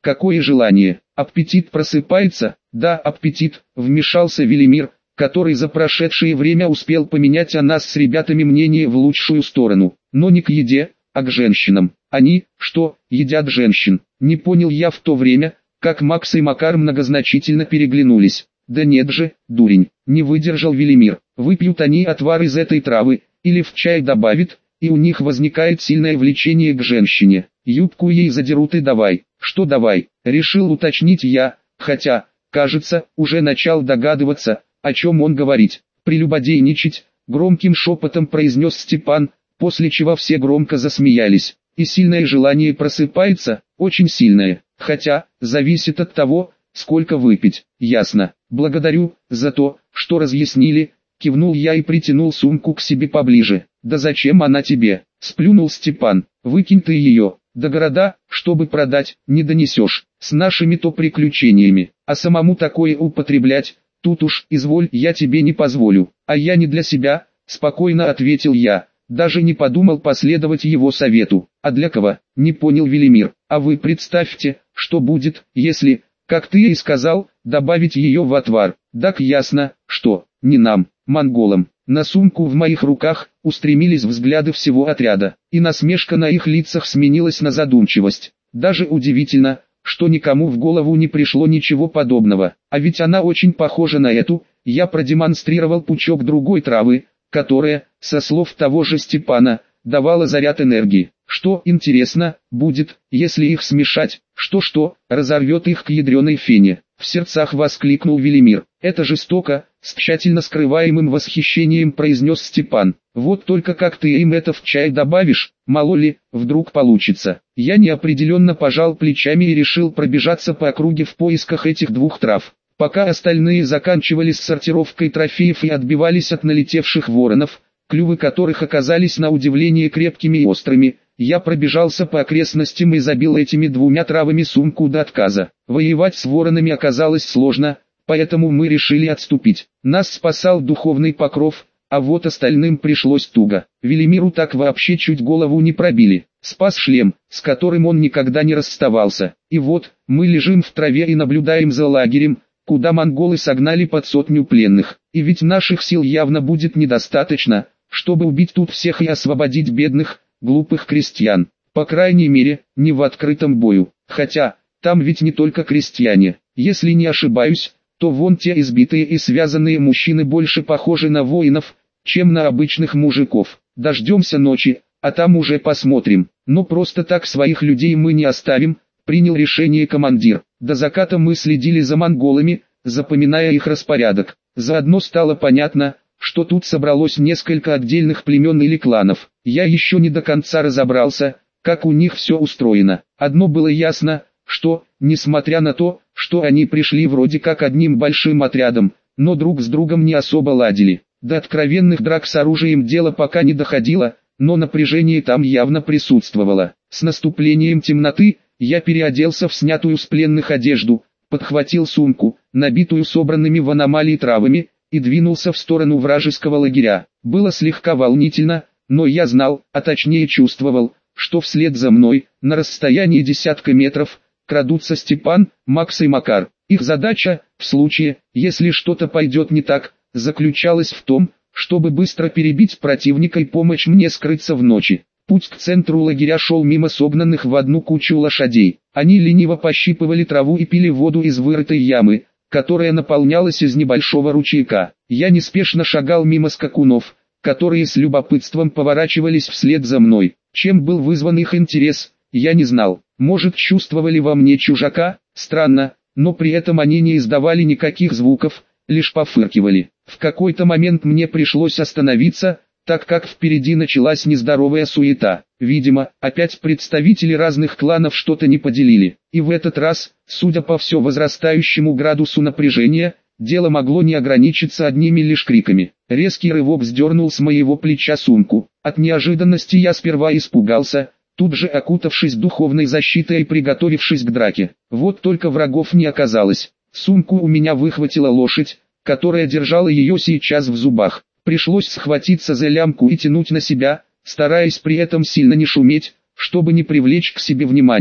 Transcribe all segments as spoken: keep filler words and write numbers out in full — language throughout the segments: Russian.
какое желание? Аппетит просыпается? Да, аппетит, вмешался Велимир, который за прошедшее время успел поменять о нас с ребятами мнение в лучшую сторону, но не к еде, а к женщинам. Они, что, едят женщин? Не понял я в то время, как Макс и Макар многозначительно переглянулись. Да нет же, дурень, не выдержал Велимир. Выпьют они отвар из этой травы, или в чай добавят, и у них возникает сильное влечение к женщине. Юбку ей задерут и давай. Что давай? Решил уточнить я, хотя, кажется, уже начал догадываться, о чем он говорит. Прелюбодейничать, громким шепотом произнес Степан, после чего все громко засмеялись. И сильное желание просыпается, очень сильное, хотя, зависит от того, сколько выпить. Ясно. Благодарю за то, что разъяснили. Кивнул я и притянул сумку к себе поближе. Да зачем она тебе? Сплюнул Степан. Выкинь ты ее. До города, чтобы продать, не донесешь. С нашими-то приключениями. А самому такое употреблять, тут уж, изволь, я тебе не позволю. А я не для себя, спокойно ответил я. Даже не подумал последовать его совету. А для кого? Не понял Велимир. А вы представьте, что будет, если, как ты и сказал, добавить ее в отвар. Так ясно, что, не нам, монголам. На сумку в моих руках устремились взгляды всего отряда, и насмешка на их лицах сменилась на задумчивость. Даже удивительно, что никому в голову не пришло ничего подобного. А ведь она очень похожа на эту. Я продемонстрировал пучок другой травы, которая, со слов того же Степана, давала заряд энергии. Что, интересно, будет, если их смешать? Что-что, разорвет их к ядреной фене. В сердцах воскликнул Велимир. Это жестоко, с тщательно скрываемым восхищением произнес Степан. Вот только как ты им это в чай добавишь, мало ли, вдруг получится. Я неопределенно пожал плечами и решил пробежаться по округе в поисках этих двух трав. Пока остальные заканчивали с сортировкой трофеев и отбивались от налетевших воронов, клювы которых оказались на удивление крепкими и острыми, я пробежался по окрестностям и забил этими двумя травами сумку до отказа. Воевать с воронами оказалось сложно, поэтому мы решили отступить. Нас спасал духовный покров, а вот остальным пришлось туго. Велимиру так вообще чуть голову не пробили. Спас шлем, с которым он никогда не расставался. И вот, мы лежим в траве и наблюдаем за лагерем, куда монголы согнали под сотню пленных. И ведь наших сил явно будет недостаточно, чтобы убить тут всех и освободить бедных, глупых крестьян. По крайней мере, не в открытом бою. Хотя, там ведь не только крестьяне. Если не ошибаюсь, то вон те избитые и связанные мужчины больше похожи на воинов, чем на обычных мужиков. Дождемся ночи, а там уже посмотрим. Но просто так своих людей мы не оставим, принял решение командир. До заката мы следили за монголами, запоминая их распорядок. Заодно стало понятно, что тут собралось несколько отдельных племен или кланов. Я еще не до конца разобрался, как у них все устроено. Одно было ясно, что, несмотря на то, что они пришли вроде как одним большим отрядом, но друг с другом не особо ладили. До откровенных драк с оружием дело пока не доходило, но напряжение там явно присутствовало. С наступлением темноты, я переоделся в снятую с пленных одежду, подхватил сумку, набитую собранными в аномалии травами, и двинулся в сторону вражеского лагеря. Было слегка волнительно, но я знал, а точнее чувствовал, что вслед за мной, на расстоянии десятка метров, крадутся Степан, Макс и Макар. Их задача, в случае, если что-то пойдет не так, заключалась в том, чтобы быстро перебить противника и помочь мне скрыться в ночи. Путь к центру лагеря шел мимо согнанных в одну кучу лошадей. Они лениво пощипывали траву и пили воду из вырытой ямы, которая наполнялась из небольшого ручейка. Я неспешно шагал мимо скакунов, которые с любопытством поворачивались вслед за мной. Чем был вызван их интерес, я не знал. Может, чувствовали во мне чужака? Странно, но при этом они не издавали никаких звуков, лишь пофыркивали. В какой-то момент мне пришлось остановиться, так как впереди началась нездоровая суета. Видимо, опять представители разных кланов что-то не поделили. И в этот раз, судя по все возрастающему градусу напряжения, дело могло не ограничиться одними лишь криками. Резкий рывок сдернул с моего плеча сумку. От неожиданности я сперва испугался, тут же окутавшись духовной защитой и приготовившись к драке. Вот только врагов не оказалось. Сумку у меня выхватила лошадь, которая держала ее сейчас в зубах. Пришлось схватиться за лямку и тянуть на себя, стараясь при этом сильно не шуметь, чтобы не привлечь к себе внимание.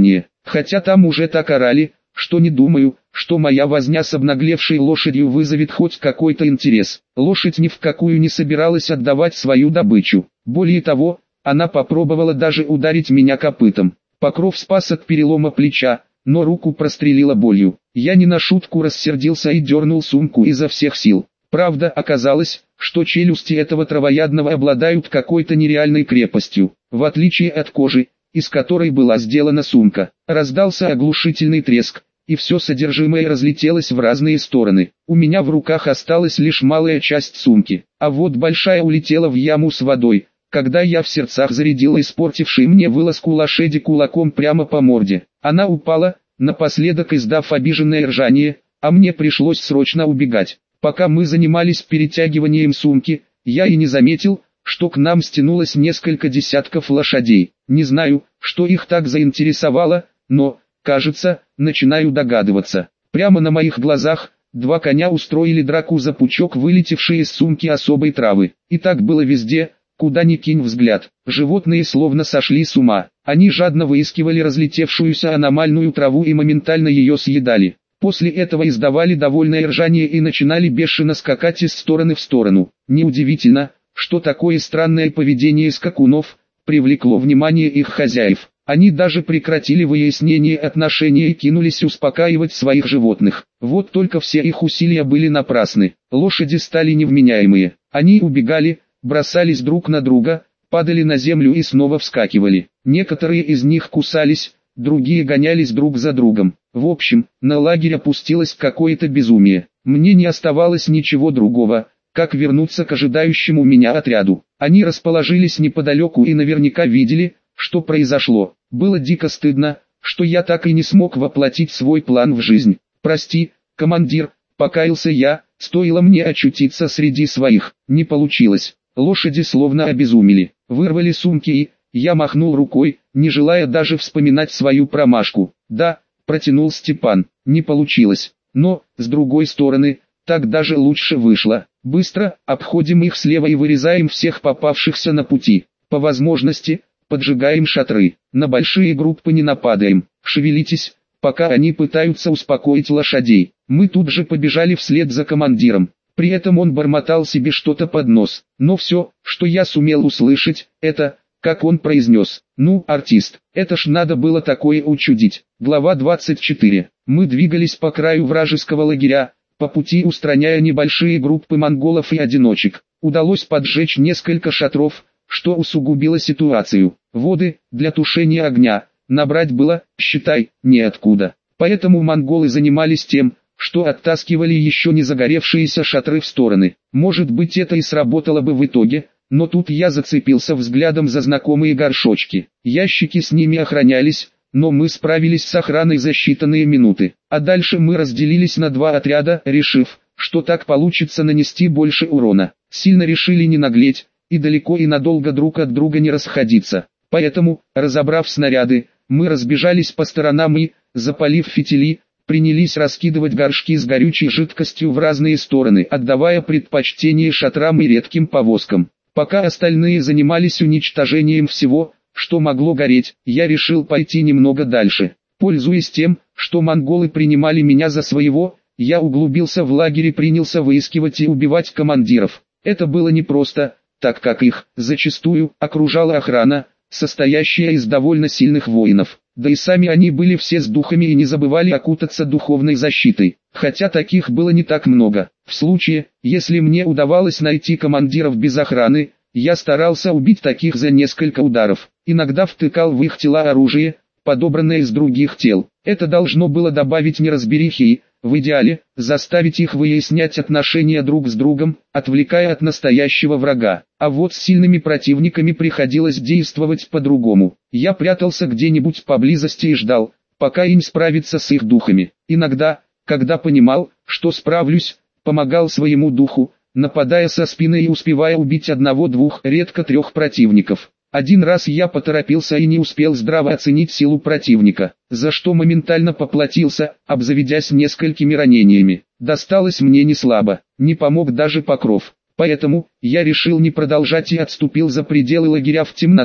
Хотя там уже так орали, что не думаю, что моя возня с обнаглевшей лошадью вызовет хоть какой-то интерес. Лошадь ни в какую не собиралась отдавать свою добычу. Более того, она попробовала даже ударить меня копытом. Покров спас от перелома плеча, но руку прострелила болью. Я не на шутку рассердился и дернул сумку изо всех сил. Правда, оказалось, что челюсти этого травоядного обладают какой-то нереальной крепостью. В отличие от кожи, из которой была сделана сумка, раздался оглушительный треск, и все содержимое разлетелось в разные стороны. У меня в руках осталась лишь малая часть сумки, а вот большая улетела в яму с водой, когда я в сердцах зарядил испортивший мне вылазку лошади кулаком прямо по морде. Она упала, напоследок издав обиженное ржание, а мне пришлось срочно убегать. Пока мы занимались перетягиванием сумки, я и не заметил, что к нам стянулось несколько десятков лошадей. Не знаю, что их так заинтересовало, но, кажется, начинаю догадываться. Прямо на моих глазах, два коня устроили драку за пучок вылетевшей из сумки особой травы. И так было везде, куда ни кинь взгляд. Животные словно сошли с ума. Они жадно выискивали разлетевшуюся аномальную траву и моментально ее съедали. После этого издавали довольное ржание и начинали бешено скакать из стороны в сторону. Неудивительно, что такое странное поведение скакунов привлекло внимание их хозяев. Они даже прекратили выяснение отношений и кинулись успокаивать своих животных. Вот только все их усилия были напрасны. Лошади стали невменяемые. Они убегали, бросались друг на друга, падали на землю и снова вскакивали. Некоторые из них кусались, другие гонялись друг за другом. В общем, на лагерь опустилось какое-то безумие. Мне не оставалось ничего другого, как вернуться к ожидающему меня отряду. Они расположились неподалеку и наверняка видели, что произошло. Было дико стыдно, что я так и не смог воплотить свой план в жизнь. «Прости, командир», — покаялся я, — «стоило мне очутиться среди своих». Не получилось. Лошади словно обезумели. Вырвали сумки и... Я махнул рукой, не желая даже вспоминать свою промашку. «Да», — протянул Степан, — «не получилось. Но, с другой стороны, так даже лучше вышло. Быстро обходим их слева и вырезаем всех попавшихся на пути. По возможности, поджигаем шатры. На большие группы не нападаем. Шевелитесь, пока они пытаются успокоить лошадей». Мы тут же побежали вслед за командиром. При этом он бормотал себе что-то под нос. Но все, что я сумел услышать, это... Как он произнес: «Ну, артист, это ж надо было такое учудить». Глава двадцать четыре. Мы двигались по краю вражеского лагеря, по пути устраняя небольшие группы монголов и одиночек. Удалось поджечь несколько шатров, что усугубило ситуацию. Воды для тушения огня набрать было, считай, неоткуда. Поэтому монголы занимались тем, что оттаскивали еще не загоревшиеся шатры в стороны. Может быть, это и сработало бы в итоге. Но тут я зацепился взглядом за знакомые горшочки. Ящики с ними охранялись, но мы справились с охраной за считанные минуты. А дальше мы разделились на два отряда, решив, что так получится нанести больше урона. Сильно решили не наглеть, и далеко и надолго друг от друга не расходиться. Поэтому, разобрав снаряды, мы разбежались по сторонам и, запалив фитили, принялись раскидывать горшки с горючей жидкостью в разные стороны, отдавая предпочтение шатрам и редким повозкам. Пока остальные занимались уничтожением всего, что могло гореть, я решил пойти немного дальше. Пользуясь тем, что монголы принимали меня за своего, я углубился в лагерь и принялся выискивать и убивать командиров. Это было непросто, так как их, зачастую, окружала охрана, состоящая из довольно сильных воинов. Да и сами они были все с духами и не забывали окутаться духовной защитой, хотя таких было не так много. В случае, если мне удавалось найти командиров без охраны, я старался убить таких за несколько ударов. Иногда втыкал в их тела оружие, подобранное из других тел. Это должно было добавить неразберихи и, в идеале, заставить их выяснять отношения друг с другом, отвлекая от настоящего врага. А вот с сильными противниками приходилось действовать по-другому. Я прятался где-нибудь поблизости и ждал, пока им справиться с их духами. Иногда, когда понимал, что справлюсь, помогал своему духу, нападая со спины и успевая убить одного-двух, редко трех противников. Один раз я поторопился и не успел здраво оценить силу противника, за что моментально поплатился, обзаведясь несколькими ранениями. Досталось мне не слабо, не помог даже покров. Поэтому, я решил не продолжать и отступил за пределы лагеря в темноту,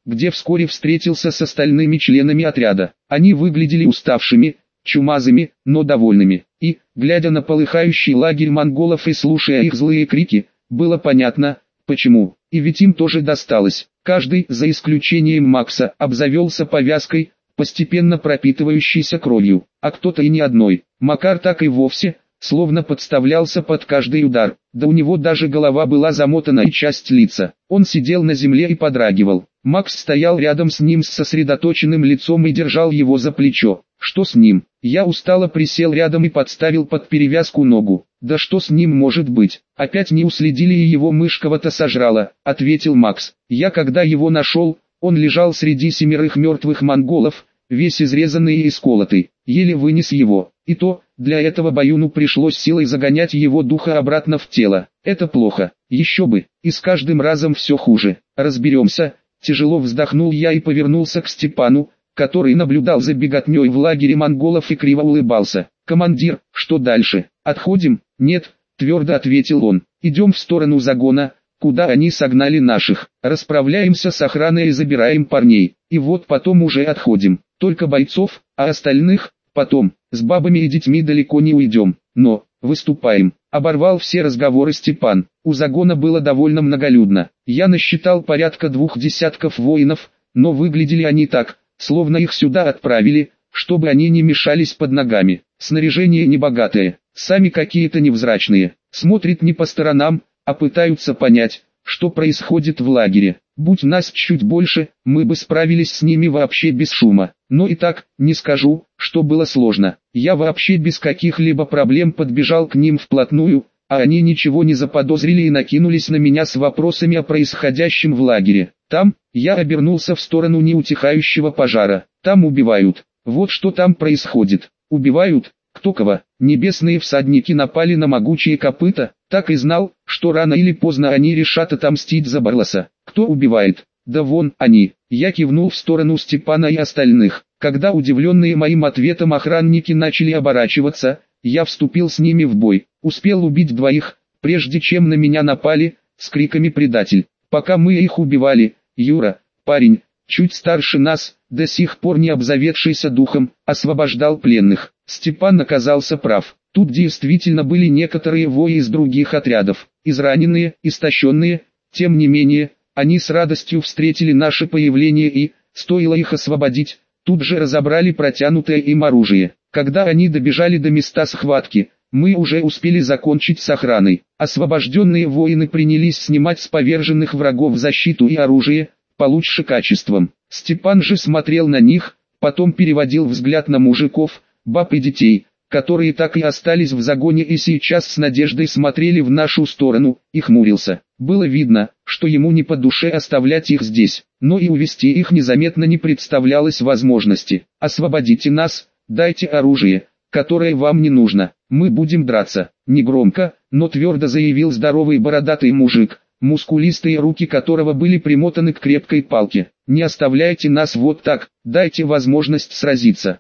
где вскоре встретился с остальными членами отряда. Они выглядели уставшими, чумазыми, но довольными. И, глядя на полыхающий лагерь монголов и слушая их злые крики, было понятно, почему. И ведь им тоже досталось. Каждый, за исключением Макса, обзавелся повязкой, постепенно пропитывающейся кровью, а кто-то и не одной. Макар так и вовсе, словно подставлялся под каждый удар, да у него даже голова была замотана и часть лица. Он сидел на земле и подрагивал. Макс стоял рядом с ним с сосредоточенным лицом и держал его за плечо. Что с ним? Я устало присел рядом и подставил под перевязку ногу. Да что с ним может быть? Опять не уследили и его мышь кого-то сожрала, ответил Макс. Я когда его нашел, он лежал среди семерых мертвых монголов, весь изрезанный и исколотый, еле вынес его. И то, для этого Баюну пришлось силой загонять его духа обратно в тело. Это плохо, еще бы, и с каждым разом все хуже. Разберемся, тяжело вздохнул я и повернулся к Степану, который наблюдал за беготней в лагере монголов и криво улыбался. «Командир, что дальше? Отходим?» «Нет», твердо ответил он, «идем в сторону загона, куда они согнали наших. Расправляемся с охраной и забираем парней, и вот потом уже отходим. Только бойцов, а остальных, потом, с бабами и детьми далеко не уйдем, но, выступаем». Оборвал все разговоры Степан. У загона было довольно многолюдно. Я насчитал порядка двух десятков воинов, но выглядели они так, словно их сюда отправили, чтобы они не мешались под ногами. Снаряжение небогатое, сами какие-то невзрачные, смотрят не по сторонам, а пытаются понять, что происходит в лагере. Будь нас чуть больше, мы бы справились с ними вообще без шума. Но и так, не скажу, что было сложно. Я вообще без каких-либо проблем подбежал к ним вплотную, а они ничего не заподозрили и накинулись на меня с вопросами о происходящем в лагере. Там, я обернулся в сторону неутихающего пожара. Там убивают. Вот что там происходит. Убивают? Кто кого? Небесные всадники напали на могучие копыта. Так и знал, что рано или поздно они решат отомстить за Барласа. Кто убивает? Да вон они. Я кивнул в сторону Степана и остальных. Когда удивленные моим ответом охранники начали оборачиваться, я вступил с ними в бой. Успел убить двоих, прежде чем на меня напали, с криками «предатель». Пока мы их убивали, Юра, парень, чуть старше нас, до сих пор не обзаведшийся духом, освобождал пленных. Степан оказался прав. Тут действительно были некоторые вои из других отрядов, израненные, истощенные. Тем не менее, они с радостью встретили наше появление и, стоило их освободить, тут же разобрали протянутое им оружие. Когда они добежали до места схватки, мы уже успели закончить с охраной. Освобожденные воины принялись снимать с поверженных врагов защиту и оружие, получше качеством. Степан же смотрел на них, потом переводил взгляд на мужиков, баб и детей, которые так и остались в загоне и сейчас с надеждой смотрели в нашу сторону, и хмурился. Было видно, что ему не по душе оставлять их здесь, но и увести их незаметно не представлялось возможности. «Освободите нас, дайте оружие, которое вам не нужно, мы будем драться», — негромко, но твердо заявил здоровый бородатый мужик, мускулистые руки которого были примотаны к крепкой палке. «Не оставляйте нас вот так, дайте возможность сразиться».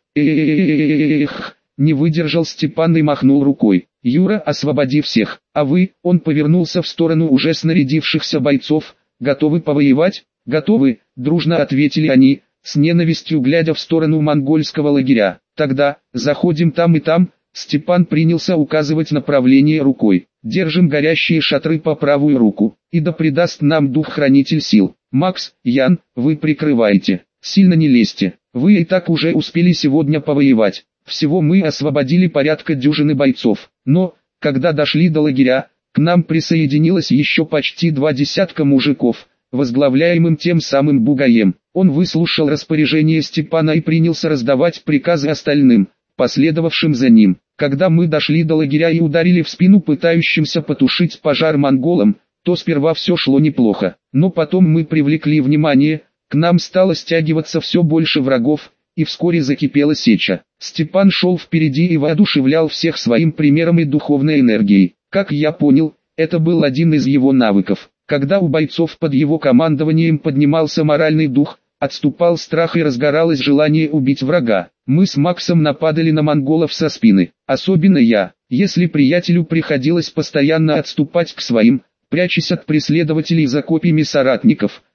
«Эх», не выдержал Степан и махнул рукой. «Юра, освободи всех, а вы», — он повернулся в сторону уже снарядившихся бойцов, «готовы повоевать?» «Готовы», — дружно ответили они, с ненавистью глядя в сторону монгольского лагеря. «Тогда, заходим там и там», — Степан принялся указывать направление рукой. «Держим горящие шатры по правую руку, и да придаст нам дух хранитель сил. Макс, Ян, вы прикрываете, сильно не лезьте, вы и так уже успели сегодня повоевать». Всего мы освободили порядка дюжины бойцов, но, когда дошли до лагеря, к нам присоединилось еще почти два десятка мужиков, возглавляемым тем самым Бугаем. Он выслушал распоряжение Степана и принялся раздавать приказы остальным, последовавшим за ним. Когда мы дошли до лагеря и ударили в спину пытающимся потушить пожар монголам, то сперва все шло неплохо, но потом мы привлекли внимание, к нам стало стягиваться все больше врагов, и вскоре закипела сеча. Степан шел впереди и воодушевлял всех своим примером и духовной энергией. Как я понял, это был один из его навыков. Когда у бойцов под его командованием поднимался моральный дух, отступал страх и разгоралось желание убить врага. Мы с Максом нападали на монголов со спины, особенно я. Если приятелю приходилось постоянно отступать к своим, прячась от преследователей за копьями соратников,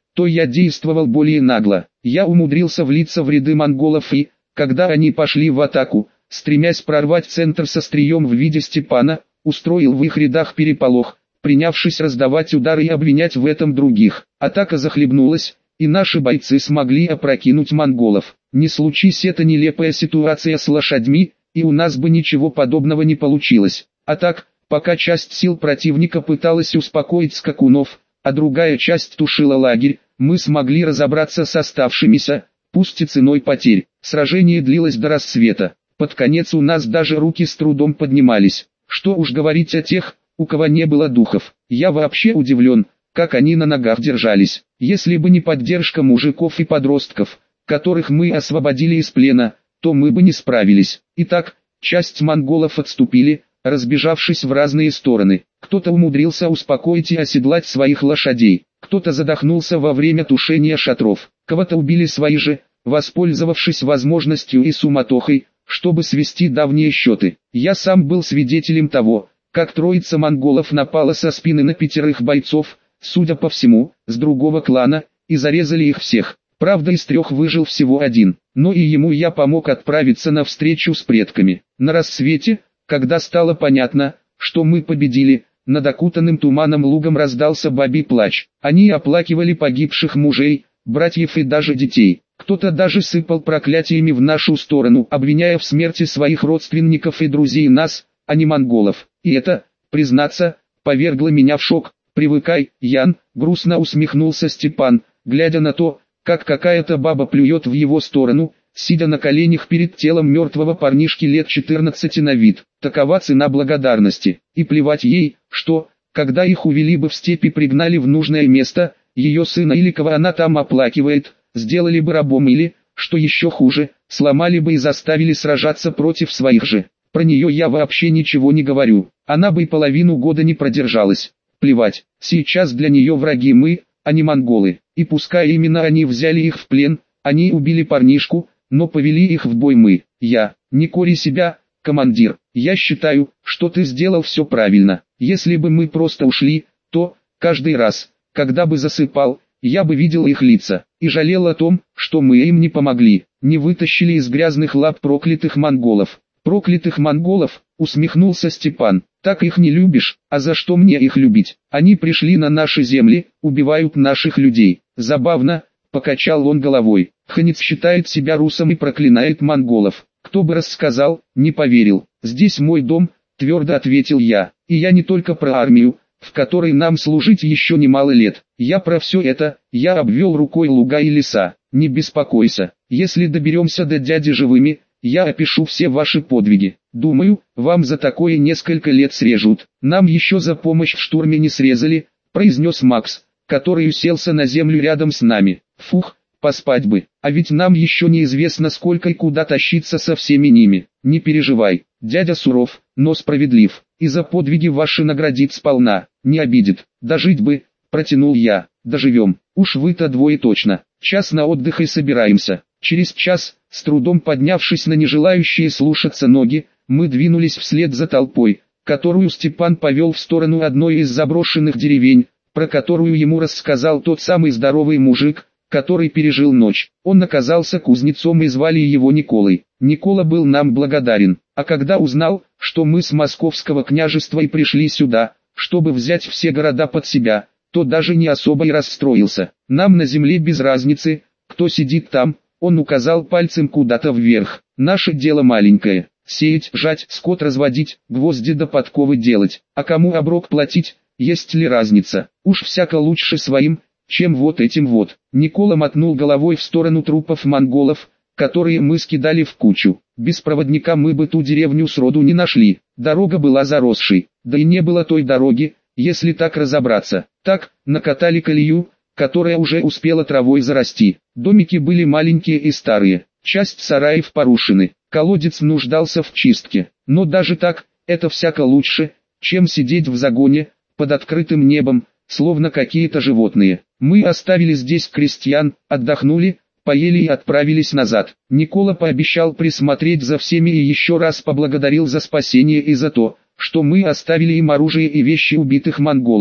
то я действовал более нагло. Я умудрился влиться в ряды монголов и, когда они пошли в атаку, стремясь прорвать центр со стрием в виде Степана, устроил в их рядах переполох, принявшись раздавать удары и обвинять в этом других. Атака захлебнулась, и наши бойцы смогли опрокинуть монголов. Не случись эта нелепая ситуация с лошадьми, и у нас бы ничего подобного не получилось. А так, пока часть сил противника пыталась успокоить скакунов, а другая часть тушила лагерь, мы смогли разобраться с оставшимися, пусть и ценой потерь. Сражение длилось до рассвета. Под конец у нас даже руки с трудом поднимались. Что уж говорить о тех, у кого не было духов. Я вообще удивлен, как они на ногах держались. Если бы не поддержка мужиков и подростков, которых мы освободили из плена, то мы бы не справились. Итак, часть монголов отступили, разбежавшись в разные стороны. Кто-то умудрился успокоить и оседлать своих лошадей, кто-то задохнулся во время тушения шатров, кого-то убили свои же, воспользовавшись возможностью и суматохой, чтобы свести давние счеты. Я сам был свидетелем того, как троица монголов напала со спины на пятерых бойцов, судя по всему, с другого клана, и зарезали их всех. Правда, из трех выжил всего один, но и ему я помог отправиться на встречу с предками. На рассвете, когда стало понятно, что мы победили, над окутанным туманом лугом раздался бабий плач. Они оплакивали погибших мужей, братьев и даже детей. Кто-то даже сыпал проклятиями в нашу сторону, обвиняя в смерти своих родственников и друзей нас, а не монголов. И это, признаться, повергло меня в шок. «Привыкай, Ян», — грустно усмехнулся Степан, глядя на то, как какая-то баба плюет в его сторону, сидя на коленях перед телом мертвого парнишки лет четырнадцати на вид. Такова цена благодарности. И плевать ей, что, когда их увели бы в степь и пригнали в нужное место, ее сына или кого она там оплакивает, сделали бы рабом или, что еще хуже, сломали бы и заставили сражаться против своих же. Про нее я вообще ничего не говорю, она бы и половину года не продержалась. Плевать, сейчас для нее враги мы, а не монголы, и пускай именно они взяли их в плен, они убили парнишку, но повели их в бой мы. Я, не кори себя, командир, я считаю, что ты сделал все правильно. Если бы мы просто ушли, то, каждый раз, когда бы засыпал, я бы видел их лица, и жалел о том, что мы им не помогли, не вытащили из грязных лап проклятых монголов. Проклятых монголов, усмехнулся Степан, так их не любишь, а за что мне их любить? Они пришли на наши земли, убивают наших людей. Забавно, покачал он головой. Ханец считает себя русом и проклинает монголов. Кто бы рассказал, не поверил. Здесь мой дом, твердо ответил я. И я не только про армию, в которой нам служить еще немало лет. Я про все это, я обвел рукой луга и леса. Не беспокойся, если доберемся до дяди живыми, я опишу все ваши подвиги. Думаю, вам за такое несколько лет срежут. Нам еще за помощь в штурме не срезали, произнес Макс, который уселся на землю рядом с нами. Фух, поспать бы, а ведь нам еще неизвестно сколько и куда тащиться со всеми ними. Не переживай, дядя суров, но справедлив, и за подвиги ваши наградит сполна, не обидит. Дожить бы, протянул я, доживем, уж вы-то двое точно. Час на отдых и собираемся. Через час, с трудом поднявшись на нежелающие слушаться ноги, мы двинулись вслед за толпой, которую Степан повел в сторону одной из заброшенных деревень, про которую ему рассказал тот самый здоровый мужик, который пережил ночь. Он оказался кузнецом и звали его Николой. Никола был нам благодарен, а когда узнал, что мы с московского княжества и пришли сюда, чтобы взять все города под себя, то даже не особо и расстроился. Нам на земле без разницы, кто сидит там. Он указал пальцем куда-то вверх. Наше дело маленькое. Сеять, жать, скот разводить, гвозди до подковы делать. А кому оброк платить, есть ли разница? Уж всяко лучше своим, чем вот этим вот. Никола мотнул головой в сторону трупов монголов, которые мы скидали в кучу. Без проводника мы бы ту деревню сроду не нашли. Дорога была заросшей, да и не было той дороги, если так разобраться. Так, накатали колею, которая уже успела травой зарасти. Домики были маленькие и старые, часть сараев порушены, колодец нуждался в чистке. Но даже так, это всяко лучше, чем сидеть в загоне, под открытым небом, словно какие-то животные. Мы оставили здесь крестьян, отдохнули, поели и отправились назад. Никола пообещал присмотреть за всеми и еще раз поблагодарил за спасение и за то, что мы оставили им оружие и вещи убитых монголов.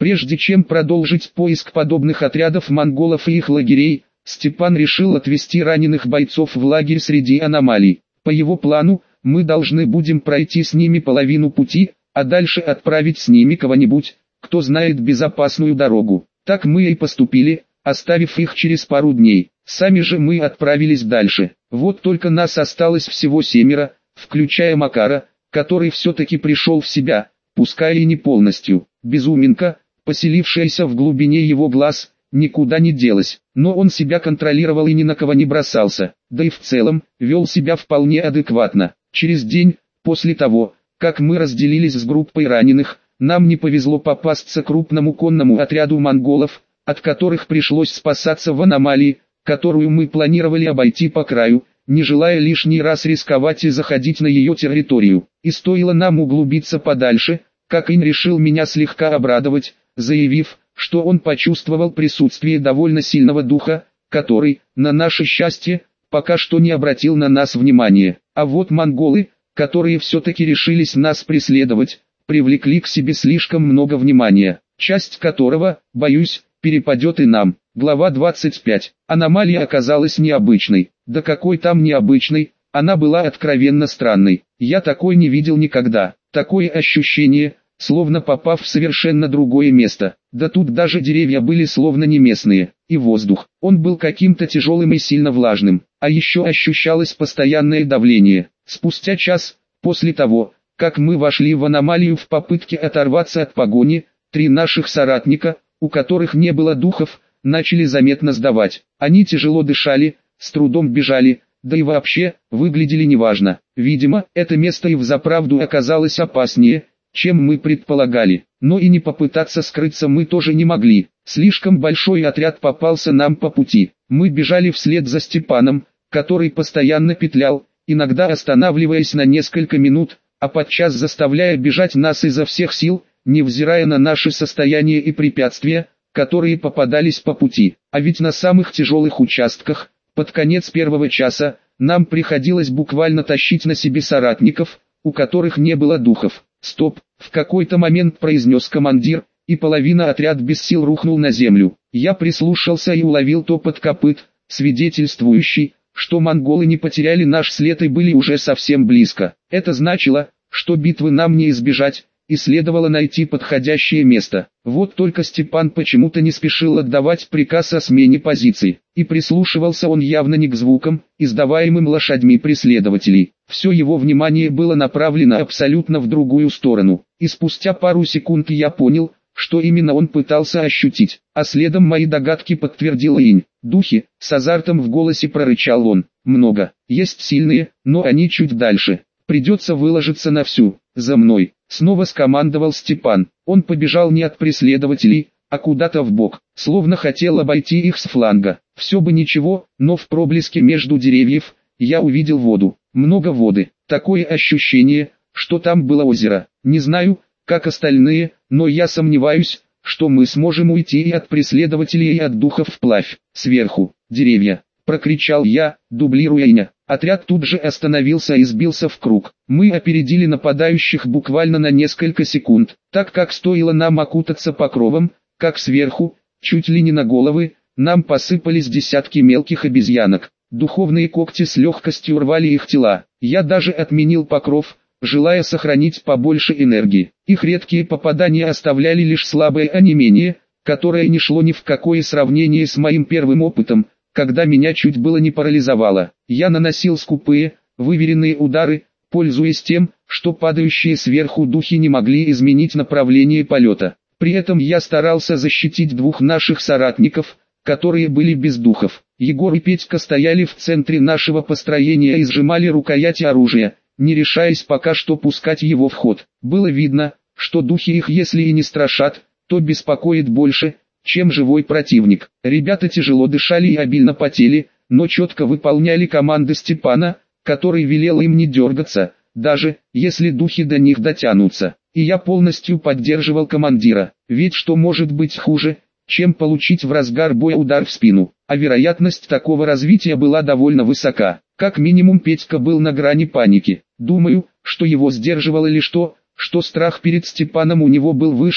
Прежде чем продолжить поиск подобных отрядов монголов и их лагерей, Степан решил отвести раненых бойцов в лагерь среди аномалий. По его плану, мы должны будем пройти с ними половину пути, а дальше отправить с ними кого-нибудь, кто знает безопасную дорогу. Так мы и поступили, оставив их через пару дней. Сами же мы отправились дальше. Вот только нас осталось всего семеро, включая Макара, который все-таки пришел в себя, пускай и не полностью. Безуминка, поселившаяся в глубине его глаз, никуда не делась, но он себя контролировал и ни на кого не бросался, да и в целом, вел себя вполне адекватно. Через день, после того, как мы разделились с группой раненых, нам не повезло попасться крупному конному отряду монголов, от которых пришлось спасаться в аномалии, которую мы планировали обойти по краю, не желая лишний раз рисковать и заходить на ее территорию. И стоило нам углубиться подальше, как Ин решил меня слегка обрадовать, заявив, что он почувствовал присутствие довольно сильного духа, который, на наше счастье, пока что не обратил на нас внимания. А вот монголы, которые все-таки решились нас преследовать, привлекли к себе слишком много внимания, часть которого, боюсь, перепадет и нам. Глава двадцать пять. Аномалия оказалась необычной. Да какой там необычной, она была откровенно странной. Я такой не видел никогда. Такое ощущение, словно попав в совершенно другое место. Да тут даже деревья были словно не местные. И воздух, он был каким-то тяжелым и сильно влажным. А еще ощущалось постоянное давление. Спустя час, после того, как мы вошли в аномалию в попытке оторваться от погони, три наших соратника, у которых не было духов, начали заметно сдавать. Они тяжело дышали, с трудом бежали, да и вообще, выглядели неважно. Видимо, это место и взаправду оказалось опаснее, чем мы предполагали. Но и не попытаться скрыться мы тоже не могли. Слишком большой отряд попался нам по пути. Мы бежали вслед за Степаном, который постоянно петлял, иногда останавливаясь на несколько минут, а подчас заставляя бежать нас изо всех сил, невзирая на наше состояние и препятствия, которые попадались по пути. А ведь на самых тяжелых участках, под конец первого часа, нам приходилось буквально тащить на себе соратников, у которых не было духов. «Стоп!» — в какой-то момент произнес командир, и половина отряда без сил рухнул на землю. Я прислушался и уловил топот копыт, свидетельствующий, что монголы не потеряли наш след и были уже совсем близко. Это значило, что битвы нам не избежать, и следовало найти подходящее место. Вот только Степан почему-то не спешил отдавать приказ о смене позиций, и прислушивался он явно не к звукам, издаваемым лошадьми преследователей. Все его внимание было направлено абсолютно в другую сторону, и спустя пару секунд я понял, что именно он пытался ощутить, а следом мои догадки подтвердил Инь. «Духи», — с азартом в голосе прорычал он, — «много, есть сильные, но они чуть дальше, придется выложиться на всю, за мной». Снова скомандовал Степан. Он побежал не от преследователей, а куда-то вбок, словно хотел обойти их с фланга. Все бы ничего, но в проблеске между деревьев я увидел воду. Много воды. Такое ощущение, что там было озеро. Не знаю, как остальные, но я сомневаюсь, что мы сможем уйти и от преследователей, и от духов вплавь. Сверху, деревья, прокричал я, дублируя Иня. Отряд тут же остановился и сбился в круг. Мы опередили нападающих буквально на несколько секунд, так как стоило нам окутаться покровом, как сверху, чуть ли не на головы, нам посыпались десятки мелких обезьянок. Духовные когти с легкостью рвали их тела. Я даже отменил покров, желая сохранить побольше энергии. Их редкие попадания оставляли лишь слабое онемение, которое не шло ни в какое сравнение с моим первым опытом, когда меня чуть было не парализовало. Я наносил скупые, выверенные удары, пользуясь тем, что падающие сверху духи не могли изменить направление полета. При этом я старался защитить двух наших соратников, которые были без духов. Егор и Петька стояли в центре нашего построения и сжимали рукояти оружия, не решаясь пока что пускать его в ход. Было видно, что духи их если и не страшат, то беспокоит больше, чем живой противник. Ребята тяжело дышали и обильно потели, но четко выполняли команды Степана, который велел им не дергаться, даже если духи до них дотянутся. И я полностью поддерживал командира, ведь что может быть хуже, чем получить в разгар боя удар в спину, а вероятность такого развития была довольно высока. Как минимум Петька был на грани паники. Думаю, что его сдерживало лишь то, что страх перед Степаном у него был выше,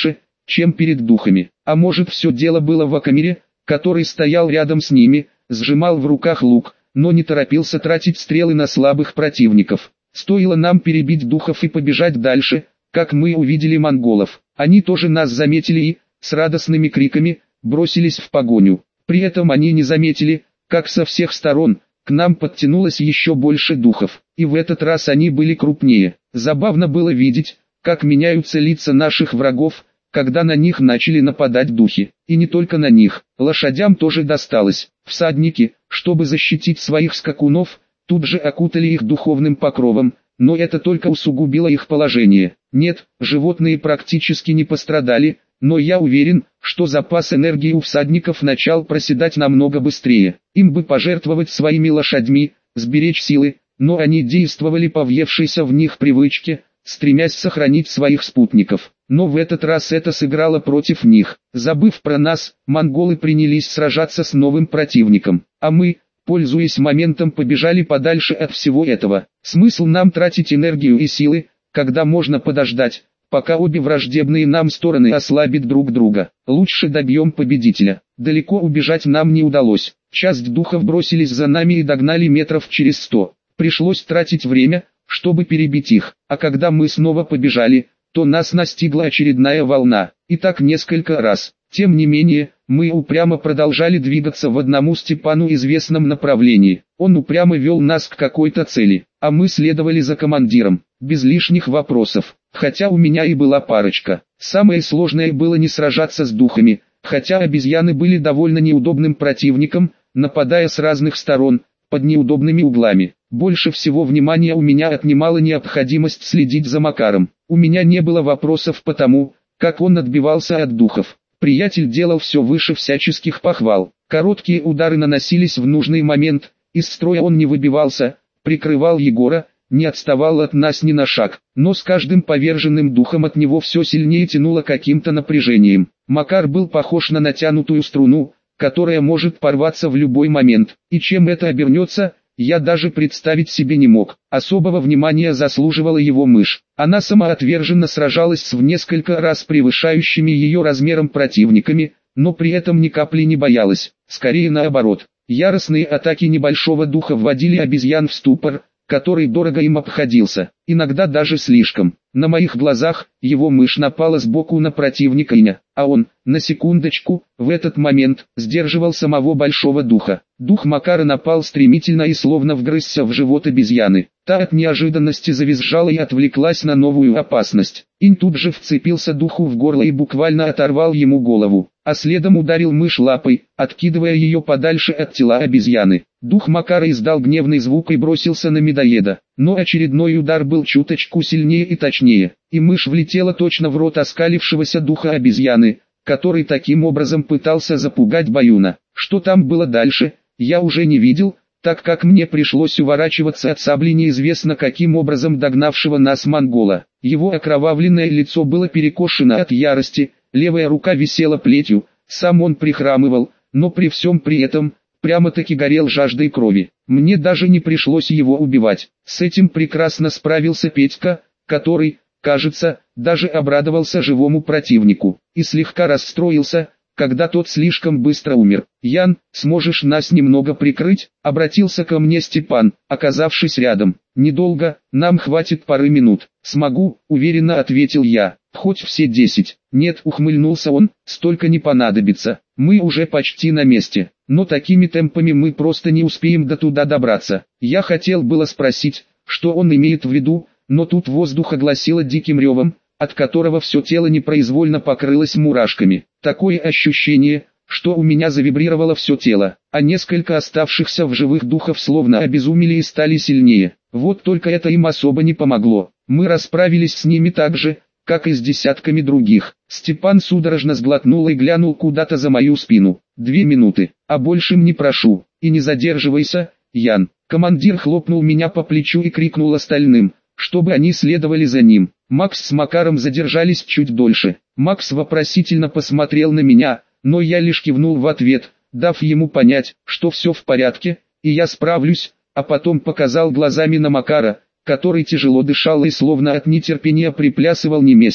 чем перед духами. А может, все дело было в Акамире, который стоял рядом с ними, сжимал в руках лук, но не торопился тратить стрелы на слабых противников. Стоило нам перебить духов и побежать дальше, как мы увидели монголов. Они тоже нас заметили и, с радостными криками, бросились в погоню. При этом они не заметили, как со всех сторон к нам подтянулось еще больше духов, и в этот раз они были крупнее. Забавно было видеть, как меняются лица наших врагов, когда на них начали нападать духи. И не только на них, лошадям тоже досталось. Всадники, чтобы защитить своих скакунов, тут же окутали их духовным покровом, но это только усугубило их положение. Нет, животные практически не пострадали, но я уверен, что запас энергии у всадников начал проседать намного быстрее. Им бы пожертвовать своими лошадьми, сберечь силы, но они действовали по въевшейся в них привычке, стремясь сохранить своих спутников. Но в этот раз это сыграло против них. Забыв про нас, монголы принялись сражаться с новым противником, а мы, пользуясь моментом, побежали подальше от всего этого. Смысл нам тратить энергию и силы, когда можно подождать, пока обе враждебные нам стороны ослабят друг друга. Лучше добьем победителя. Далеко убежать нам не удалось. Часть духов бросились за нами и догнали метров через сто. Пришлось тратить время, чтобы перебить их, а когда мы снова побежали, то нас настигла очередная волна, и так несколько раз. Тем не менее, мы упрямо продолжали двигаться в одному Степану известном направлении. Он упрямо вел нас к какой-то цели, а мы следовали за командиром, без лишних вопросов, хотя у меня и была парочка. Самое сложное было не сражаться с духами, хотя обезьяны были довольно неудобным противником, нападая с разных сторон, под неудобными углами. Больше всего внимания у меня отнимала необходимость следить за Макаром. У меня не было вопросов по тому, как он отбивался от духов. Приятель делал все выше всяческих похвал. Короткие удары наносились в нужный момент, из строя он не выбивался, прикрывал Егора, не отставал от нас ни на шаг. Но с каждым поверженным духом от него все сильнее тянуло каким-то напряжением. Макар был похож на натянутую струну, которая может порваться в любой момент. И чем это обернется, я даже представить себе не мог. Особого внимания заслуживала его мышь. Она самоотверженно сражалась с в несколько раз превышающими ее размером противниками, но при этом ни капли не боялась. Скорее наоборот. Яростные атаки небольшого духа вводили обезьян в ступор, который дорого им обходился, иногда даже слишком. На моих глазах, его мышь напала сбоку на противника Иня, а он, на секундочку, в этот момент, сдерживал самого большого духа. Дух Макара напал стремительно и словно вгрызся в живот обезьяны. Та от неожиданности завизжала и отвлеклась на новую опасность. Инь тут же вцепился духу в горло и буквально оторвал ему голову, а следом ударил мышь лапой, откидывая ее подальше от тела обезьяны. Дух Макара издал гневный звук и бросился на медоеда, но очередной удар был чуточку сильнее и точнее, и мышь влетела точно в рот оскалившегося духа обезьяны, который таким образом пытался запугать Баюна. Что там было дальше, я уже не видел, так как мне пришлось уворачиваться от сабли неизвестно каким образом догнавшего нас монгола. Его окровавленное лицо было перекошено от ярости, левая рука висела плетью, сам он прихрамывал, но при всем при этом, прямо-таки горел жаждой крови. Мне даже не пришлось его убивать. С этим прекрасно справился Петька, который, кажется, даже обрадовался живому противнику, и слегка расстроился, когда тот слишком быстро умер. «Ян, сможешь нас немного прикрыть?» — обратился ко мне Степан, оказавшись рядом. «Недолго, нам хватит пары минут». «Смогу», — уверенно ответил я. «Хоть все десять». «Нет», — ухмыльнулся он, — «столько не понадобится. Мы уже почти на месте. Но такими темпами мы просто не успеем до туда добраться». Я хотел было спросить, что он имеет в виду, но тут воздух огласило диким ревом, от которого все тело непроизвольно покрылось мурашками. Такое ощущение, что у меня завибрировало все тело, а несколько оставшихся в живых духов словно обезумели и стали сильнее. Вот только это им особо не помогло. Мы расправились с ними так же, как и с десятками других. Степан судорожно сглотнул и глянул куда-то за мою спину. «Две минуты, а большим не прошу, и не задерживайся, Ян». Командир хлопнул меня по плечу и крикнул остальным, чтобы они следовали за ним. Макс с Макаром задержались чуть дольше. Макс вопросительно посмотрел на меня, но я лишь кивнул в ответ, дав ему понять, что все в порядке, и я справлюсь, а потом показал глазами на Макара, который тяжело дышал и словно от нетерпения приплясывал не месте.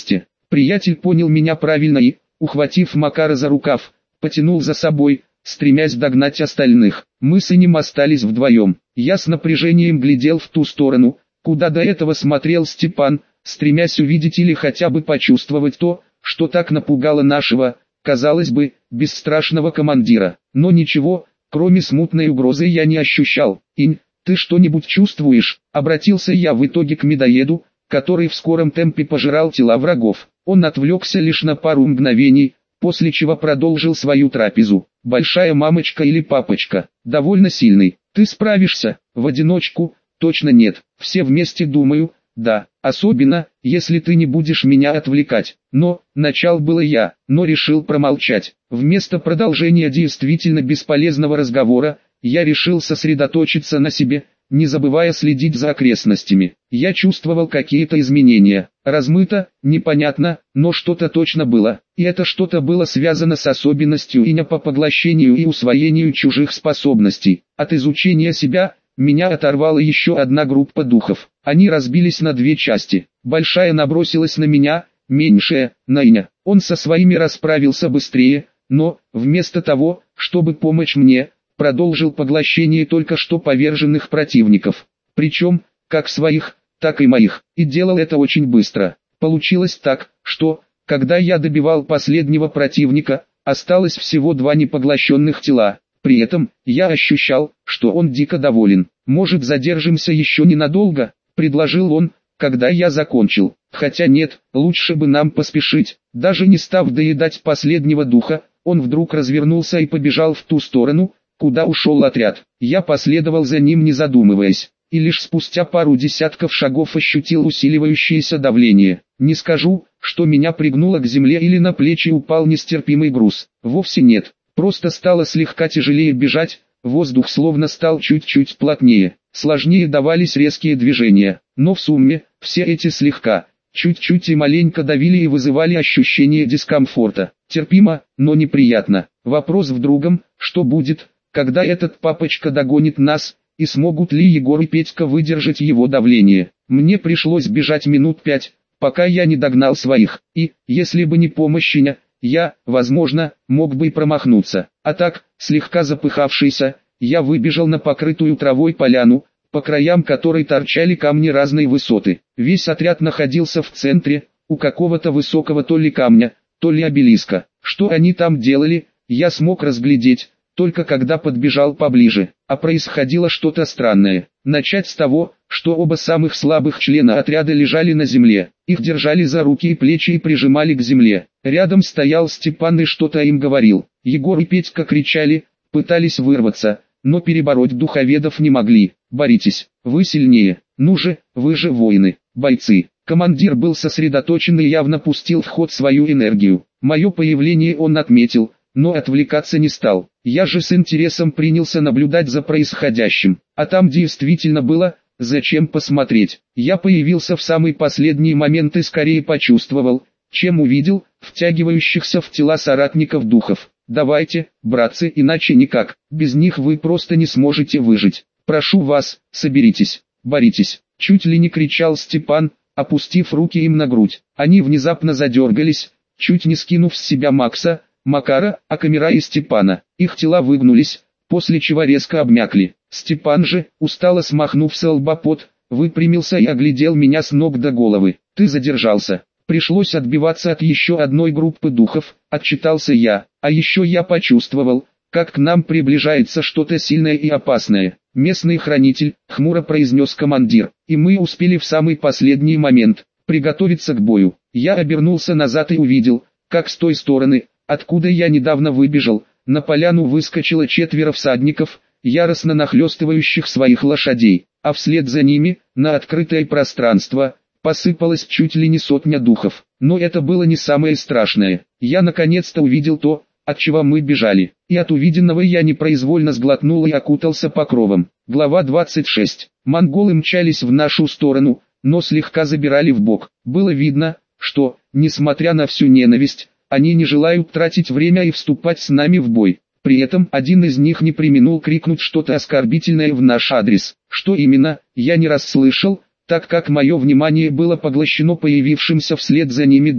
Приятель понял меня правильно и, ухватив Макара за рукав, потянул за собой, стремясь догнать остальных. Мы с ним остались вдвоем. Я с напряжением глядел в ту сторону, куда до этого смотрел Степан, стремясь увидеть или хотя бы почувствовать то, что так напугало нашего, казалось бы, бесстрашного командира. Но ничего, кроме смутной угрозы, я не ощущал. «Инь, ты что-нибудь чувствуешь?» — обратился я в итоге к медоеду, который в скором темпе пожирал тела врагов. Он отвлекся лишь на пару мгновений, после чего продолжил свою трапезу. «Большая мамочка или папочка, довольно сильный. Ты справишься? В одиночку? Точно нет. Все вместе, думаю, да. Особенно, если ты не будешь меня отвлекать». Но, начал было я, но решил промолчать. Вместо продолжения действительно бесполезного разговора, я решил сосредоточиться на себе, не забывая следить за окрестностями. Я чувствовал какие-то изменения. Размыто, непонятно, но что-то точно было. И это что-то было связано с особенностью иня по поглощению и усвоению чужих способностей. От изучения себя меня оторвала еще одна группа духов. Они разбились на две части. Большая набросилась на меня, меньшая — на иня. Он со своими расправился быстрее, но, вместо того, чтобы помочь мне, продолжил поглощение только что поверженных противников. Причем, как своих, так и моих. И делал это очень быстро. Получилось так, что, когда я добивал последнего противника, осталось всего два непоглощенных тела. При этом, я ощущал, что он дико доволен. «Может, задержимся еще ненадолго?» — предложил он, когда я закончил. «Хотя нет, лучше бы нам поспешить». Даже не став доедать последнего духа, он вдруг развернулся и побежал в ту сторону, куда ушел отряд. Я последовал за ним, не задумываясь, и лишь спустя пару десятков шагов ощутил усиливающееся давление. Не скажу, что меня пригнуло к земле или на плечи упал нестерпимый груз. Вовсе нет, просто стало слегка тяжелее бежать, воздух словно стал чуть-чуть плотнее. Сложнее давались резкие движения, но в сумме, все эти слегка, чуть-чуть и маленько давили и вызывали ощущение дискомфорта. Терпимо, но неприятно. Вопрос в другом: что будет, когда этот папочка догонит нас, и смогут ли Егор и Петька выдержать его давление? Мне пришлось бежать минут пять, пока я не догнал своих, и, если бы не помощь Иня, я, возможно, мог бы и промахнуться. А так, слегка запыхавшийся, я выбежал на покрытую травой поляну, по краям которой торчали камни разной высоты. Весь отряд находился в центре, у какого-то высокого то ли камня, то ли обелиска. Что они там делали, я смог разглядеть, только когда подбежал поближе, а происходило что-то странное. Начать с того, что оба самых слабых члена отряда лежали на земле, их держали за руки и плечи и прижимали к земле. Рядом стоял Степан и что-то им говорил. Егор и Петька кричали, пытались вырваться, но перебороть духоведов не могли. «Боритесь, вы сильнее, ну же, вы же воины, бойцы». Командир был сосредоточен и явно пустил в ход свою энергию. Мое появление он отметил, но отвлекаться не стал. Я же с интересом принялся наблюдать за происходящим. А там действительно было, зачем посмотреть. Я появился в самый последний момент и скорее почувствовал, чем увидел, втягивающихся в тела соратников духов. «Давайте, братцы, иначе никак, без них вы просто не сможете выжить. Прошу вас, соберитесь, боритесь», — чуть ли не кричал Степан, опустив руки им на грудь. Они внезапно задергались, чуть не скинув с себя Макса, Макара, Акамера и Степана. Их тела выгнулись, после чего резко обмякли. Степан же, устало смахнув с лба пот, выпрямился и оглядел меня с ног до головы. «Ты задержался. Пришлось отбиваться от еще одной группы духов», — отчитался я. «А еще я почувствовал, как к нам приближается что-то сильное и опасное. Местный хранитель», — хмуро произнес командир. «И мы успели в самый последний момент приготовиться к бою». Я обернулся назад и увидел, как с той стороны, откуда я недавно выбежал, на поляну выскочило четверо всадников, яростно нахлестывающих своих лошадей, а вслед за ними, на открытое пространство, посыпалась чуть ли не сотня духов. Но это было не самое страшное. Я наконец-то увидел то, от чего мы бежали, и от увиденного я непроизвольно сглотнул и окутался покровом. Глава двадцать шесть. Монголы мчались в нашу сторону, но слегка забирали вбок. Было видно, что, несмотря на всю ненависть, они не желают тратить время и вступать с нами в бой. При этом один из них не преминул крикнуть что-то оскорбительное в наш адрес. Что именно, я не расслышал, так как мое внимание было поглощено появившимся вслед за ними духом.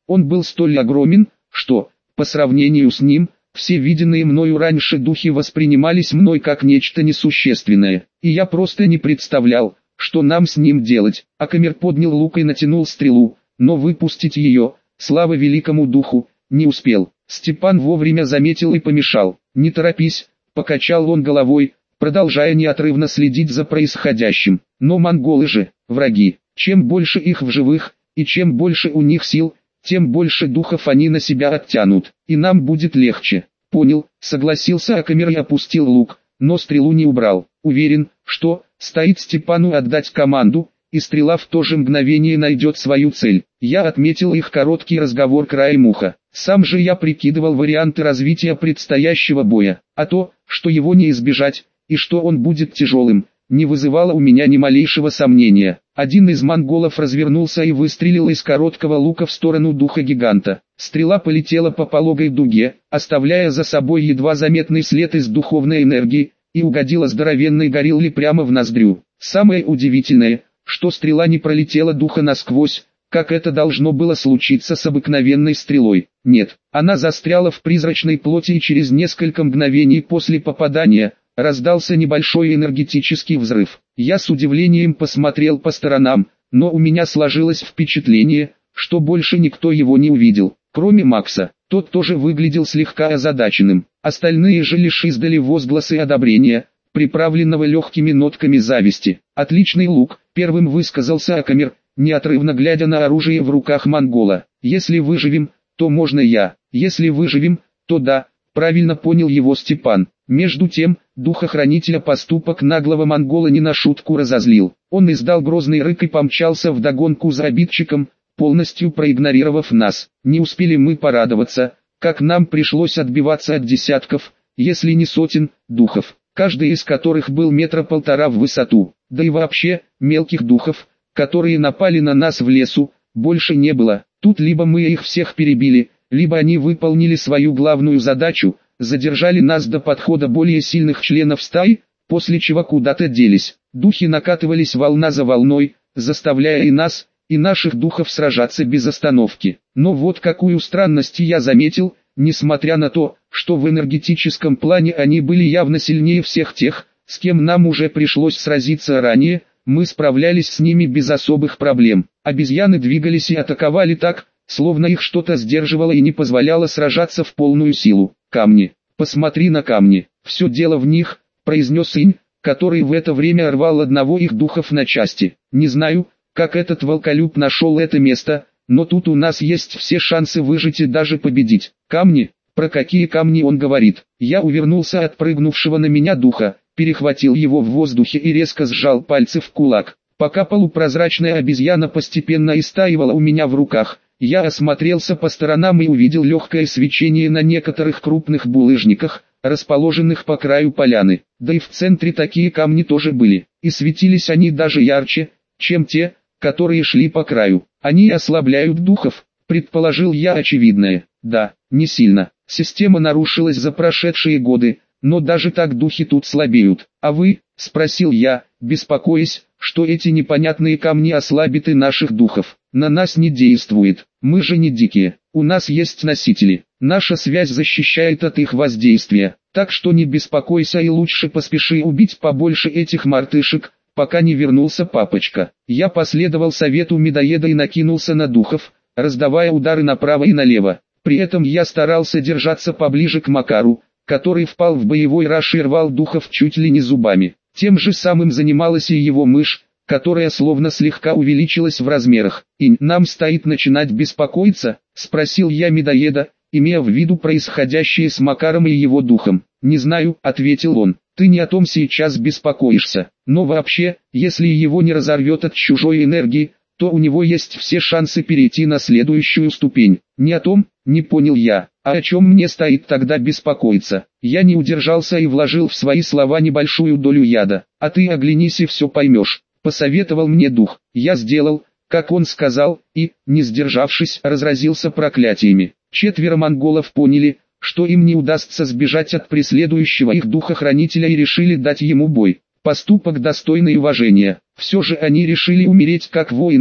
Он был столь огромен, что, по сравнению с ним, все виденные мною раньше духи воспринимались мной как нечто несущественное, и я просто не представлял, что нам с ним делать. Акамер поднял лук и натянул стрелу, но выпустить ее, слава великому духу, не успел. Степан вовремя заметил и помешал. «Не торопись», — покачал он головой, продолжая неотрывно следить за происходящим. «Но монголы же, враги, чем больше их в живых, и чем больше у них сил, тем больше духов они на себя оттянут, и нам будет легче». «Понял», — согласился Акамер и опустил лук, но стрелу не убрал. Уверен, что, стоит Степану отдать команду, и стрела в то же мгновение найдет свою цель. Я отметил их короткий разговор краем уха. Сам же я прикидывал варианты развития предстоящего боя, а то, что его не избежать, и что он будет тяжелым, не вызывало у меня ни малейшего сомнения. Один из монголов развернулся и выстрелил из короткого лука в сторону духа гиганта. Стрела полетела по пологой дуге, оставляя за собой едва заметный след из духовной энергии, и угодила здоровенной горилле прямо в ноздрю. Самое удивительное, что стрела не пролетела духа насквозь, как это должно было случиться с обыкновенной стрелой. Нет, она застряла в призрачной плоти, и через несколько мгновений после попадания раздался небольшой энергетический взрыв. Я с удивлением посмотрел по сторонам, но у меня сложилось впечатление, что больше никто его не увидел, кроме Макса. Тот тоже выглядел слегка озадаченным. Остальные же лишь издали возгласы одобрения, приправленного легкими нотками зависти. «Отличный лук», — первым высказался Акамер, неотрывно глядя на оружие в руках монгола. «Если выживем, то можно я. Если выживем, то да», — правильно понял его Степан. Между тем, духохранителя поступок наглого монгола не на шутку разозлил. Он издал грозный рык и помчался вдогонку за обидчиком, полностью проигнорировав нас. Не успели мы порадоваться, как нам пришлось отбиваться от десятков, если не сотен, духов, каждый из которых был метра полтора в высоту. Да и вообще, мелких духов, которые напали на нас в лесу, больше не было. Тут либо мы их всех перебили, либо они выполнили свою главную задачу, задержали нас до подхода более сильных членов стаи, после чего куда-то делись. Духи накатывались волна за волной, заставляя и нас, и наших духов сражаться без остановки. Но вот какую странность я заметил, несмотря на то, что в энергетическом плане они были явно сильнее всех тех, с кем нам уже пришлось сразиться ранее, мы справлялись с ними без особых проблем. Обезьяны двигались и атаковали так, словно их что-то сдерживало и не позволяло сражаться в полную силу. «Камни, посмотри на камни, все дело в них», — произнес Инь, который в это время рвал одного их духов на части. «Не знаю, как этот волколюб нашел это место, но тут у нас есть все шансы выжить и даже победить». «Камни? Про какие камни он говорит?» Я увернулся от прыгнувшего на меня духа, перехватил его в воздухе и резко сжал пальцы в кулак. Пока полупрозрачная обезьяна постепенно истаивала у меня в руках, я осмотрелся по сторонам и увидел легкое свечение на некоторых крупных булыжниках, расположенных по краю поляны. Да и в центре такие камни тоже были, и светились они даже ярче, чем те, которые шли по краю. «Они ослабляют духов», — предположил я очевидное. «Да, не сильно. Система нарушилась за прошедшие годы, но даже так духи тут слабеют. А вы?» — спросил я, беспокоясь, что эти непонятные камни ослабят и наших духов. «На нас не действует, мы же не дикие, у нас есть носители, наша связь защищает от их воздействия, так что не беспокойся и лучше поспеши убить побольше этих мартышек, пока не вернулся папочка». Я последовал совету медоеда и накинулся на духов, раздавая удары направо и налево. При этом я старался держаться поближе к Макару, который впал в боевой раж и рвал духов чуть ли не зубами. Тем же самым занималась и его мышь, которая словно слегка увеличилась в размерах. «И нам стоит начинать беспокоиться?» — спросил я медоеда, имея в виду происходящее с Макаром и его духом. «Не знаю», — ответил он, — «ты не о том сейчас беспокоишься, но вообще, если его не разорвет от чужой энергии, то у него есть все шансы перейти на следующую ступень». «Не о том?» — не понял я. «А о чем мне стоит тогда беспокоиться?» Я не удержался и вложил в свои слова небольшую долю яда. «А ты оглянись и все поймешь», — посоветовал мне дух. Я сделал, как он сказал, и, не сдержавшись, разразился проклятиями. Четверо монголов поняли, что им не удастся сбежать от преследующего их духа-хранителя, и решили дать ему бой. Поступок достойный уважения. Все же они решили умереть как воины, а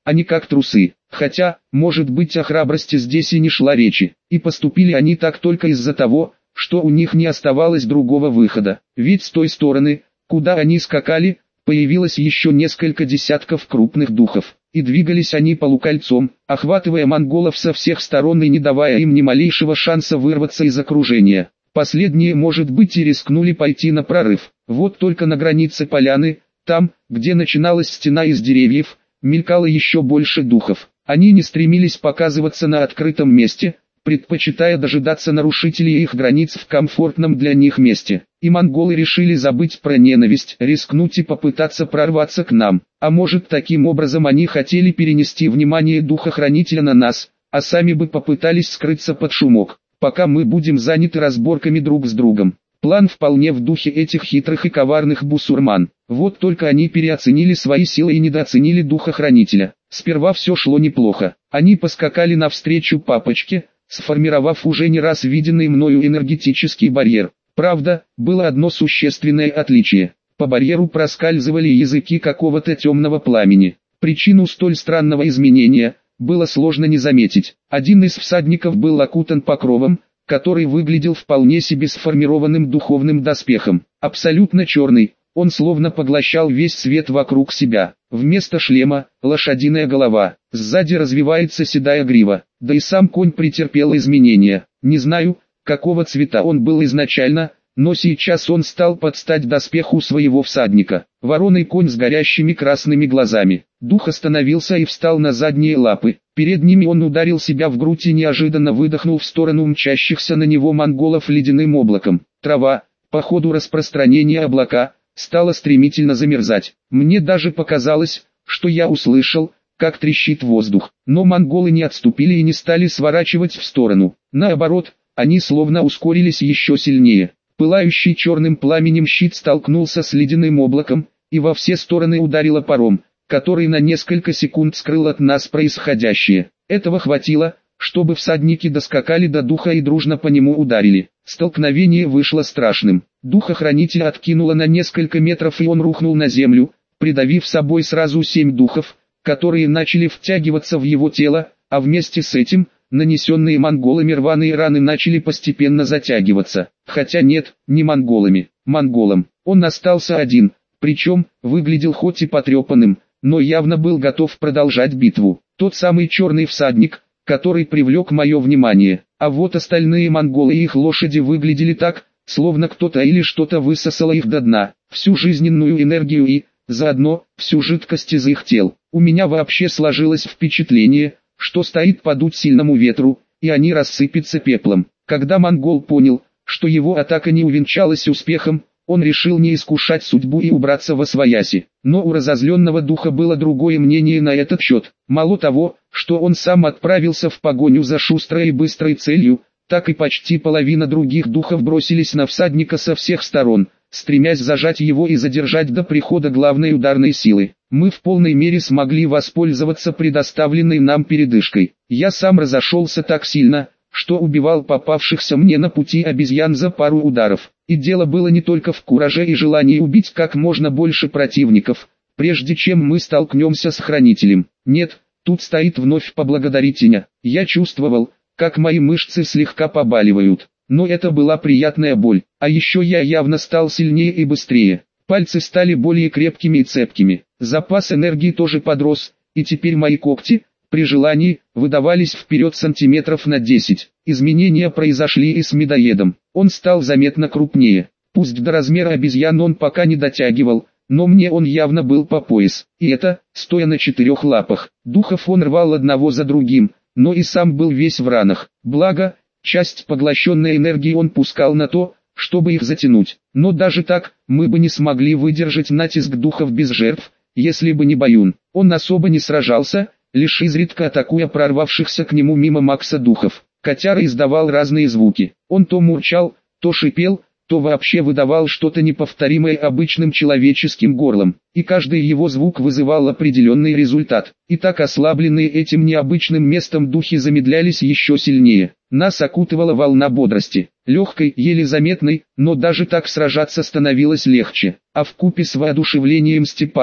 а не как трусы. Хотя, может быть, о храбрости здесь и не шла речи. И поступили они так только из-за того, что у них не оставалось другого выхода. Ведь с той стороны, куда они скакали, появилось еще несколько десятков крупных духов. И двигались они полукольцом, охватывая монголов со всех сторон и не давая им ни малейшего шанса вырваться из окружения. Последние, может быть, и рискнули пойти на прорыв. Вот только на границе поляны, там, где начиналась стена из деревьев, мелькало еще больше духов. Они не стремились показываться на открытом месте, предпочитая дожидаться нарушителей их границ в комфортном для них месте. И монголы решили забыть про ненависть, рискнуть и попытаться прорваться к нам. А может, таким образом они хотели перенести внимание духохранителя на нас, а сами бы попытались скрыться под шумок, пока мы будем заняты разборками друг с другом. План вполне в духе этих хитрых и коварных бусурман. Вот только они переоценили свои силы и недооценили духохранителя. Сперва все шло неплохо. Они поскакали навстречу папочке, сформировав уже не раз виденный мною энергетический барьер. Правда, было одно существенное отличие. По барьеру проскальзывали языки какого-то темного пламени. Причину столь странного изменения было сложно не заметить. Один из всадников был окутан покровом, который выглядел вполне себе сформированным духовным доспехом. Абсолютно черный, он словно поглощал весь свет вокруг себя. Вместо шлема – лошадиная голова, сзади развивается седая грива, да и сам конь претерпел изменения. Не знаю, какого цвета он был изначально, но сейчас он стал под стать доспеху своего всадника. Вороный конь с горящими красными глазами. Дух остановился и встал на задние лапы. Передними он ударил себя в грудь и неожиданно выдохнул в сторону мчащихся на него монголов ледяным облаком. Трава, по ходу распространения облака, стала стремительно замерзать. Мне даже показалось, что я услышал, как трещит воздух. Но монголы не отступили и не стали сворачивать в сторону. Наоборот, они словно ускорились еще сильнее. Пылающий черным пламенем щит столкнулся с ледяным облаком, и во все стороны ударило паром, который на несколько секунд скрыл от нас происходящее. Этого хватило, чтобы всадники доскакали до духа и дружно по нему ударили. Столкновение вышло страшным. Духохранителя откинуло на несколько метров и он рухнул на землю, придавив собой сразу семь духов, которые начали втягиваться в его тело, а вместе с этим, нанесенные монголами рваные раны начали постепенно затягиваться. Хотя нет, не монголами, монголом. Он остался один, причем, выглядел хоть и потрепанным, но явно был готов продолжать битву. Тот самый черный всадник, который привлек мое внимание. А вот остальные монголы и их лошади выглядели так, словно кто-то или что-то высосало их до дна, всю жизненную энергию и, заодно, всю жидкость из их тел. У меня вообще сложилось впечатление, что стоит подуть сильному ветру, и они рассыпятся пеплом. Когда монгол понял, что его атака не увенчалась успехом, он решил не искушать судьбу и убраться восвояси. Но у разозленного духа было другое мнение на этот счет. Мало того, что он сам отправился в погоню за шустрой и быстрой целью, так и почти половина других духов бросились на всадника со всех сторон, стремясь зажать его и задержать до прихода главной ударной силы. Мы в полной мере смогли воспользоваться предоставленной нам передышкой. Я сам разошелся так сильно, что убивал попавшихся мне на пути обезьян за пару ударов. И дело было не только в кураже и желании убить как можно больше противников, прежде чем мы столкнемся с хранителем. Нет, тут стоит вновь поблагодарить меня. Я чувствовал, как мои мышцы слегка побаливают. Но это была приятная боль. А еще я явно стал сильнее и быстрее. Пальцы стали более крепкими и цепкими. Запас энергии тоже подрос, и теперь мои когти, при желании, выдавались вперед сантиметров на десять. Изменения произошли и с медоедом. Он стал заметно крупнее. Пусть до размера обезьян он пока не дотягивал, но мне он явно был по пояс. И это, стоя на четырех лапах. Духов он рвал одного за другим, но и сам был весь в ранах. Благо, часть поглощенной энергии он пускал на то, чтобы их затянуть. Но даже так, мы бы не смогли выдержать натиск духов без жертв, если бы не Баюн. Он особо не сражался, лишь изредка атакуя прорвавшихся к нему мимо Макса духов. Котяра издавал разные звуки. Он то мурчал, то шипел, то вообще выдавал что-то неповторимое обычным человеческим горлом. И каждый его звук вызывал определенный результат. И так ослабленные этим необычным местом духи замедлялись еще сильнее. Нас окутывала волна бодрости. Легкой, еле заметной, но даже так сражаться становилось легче. А вкупе с воодушевлением Степана,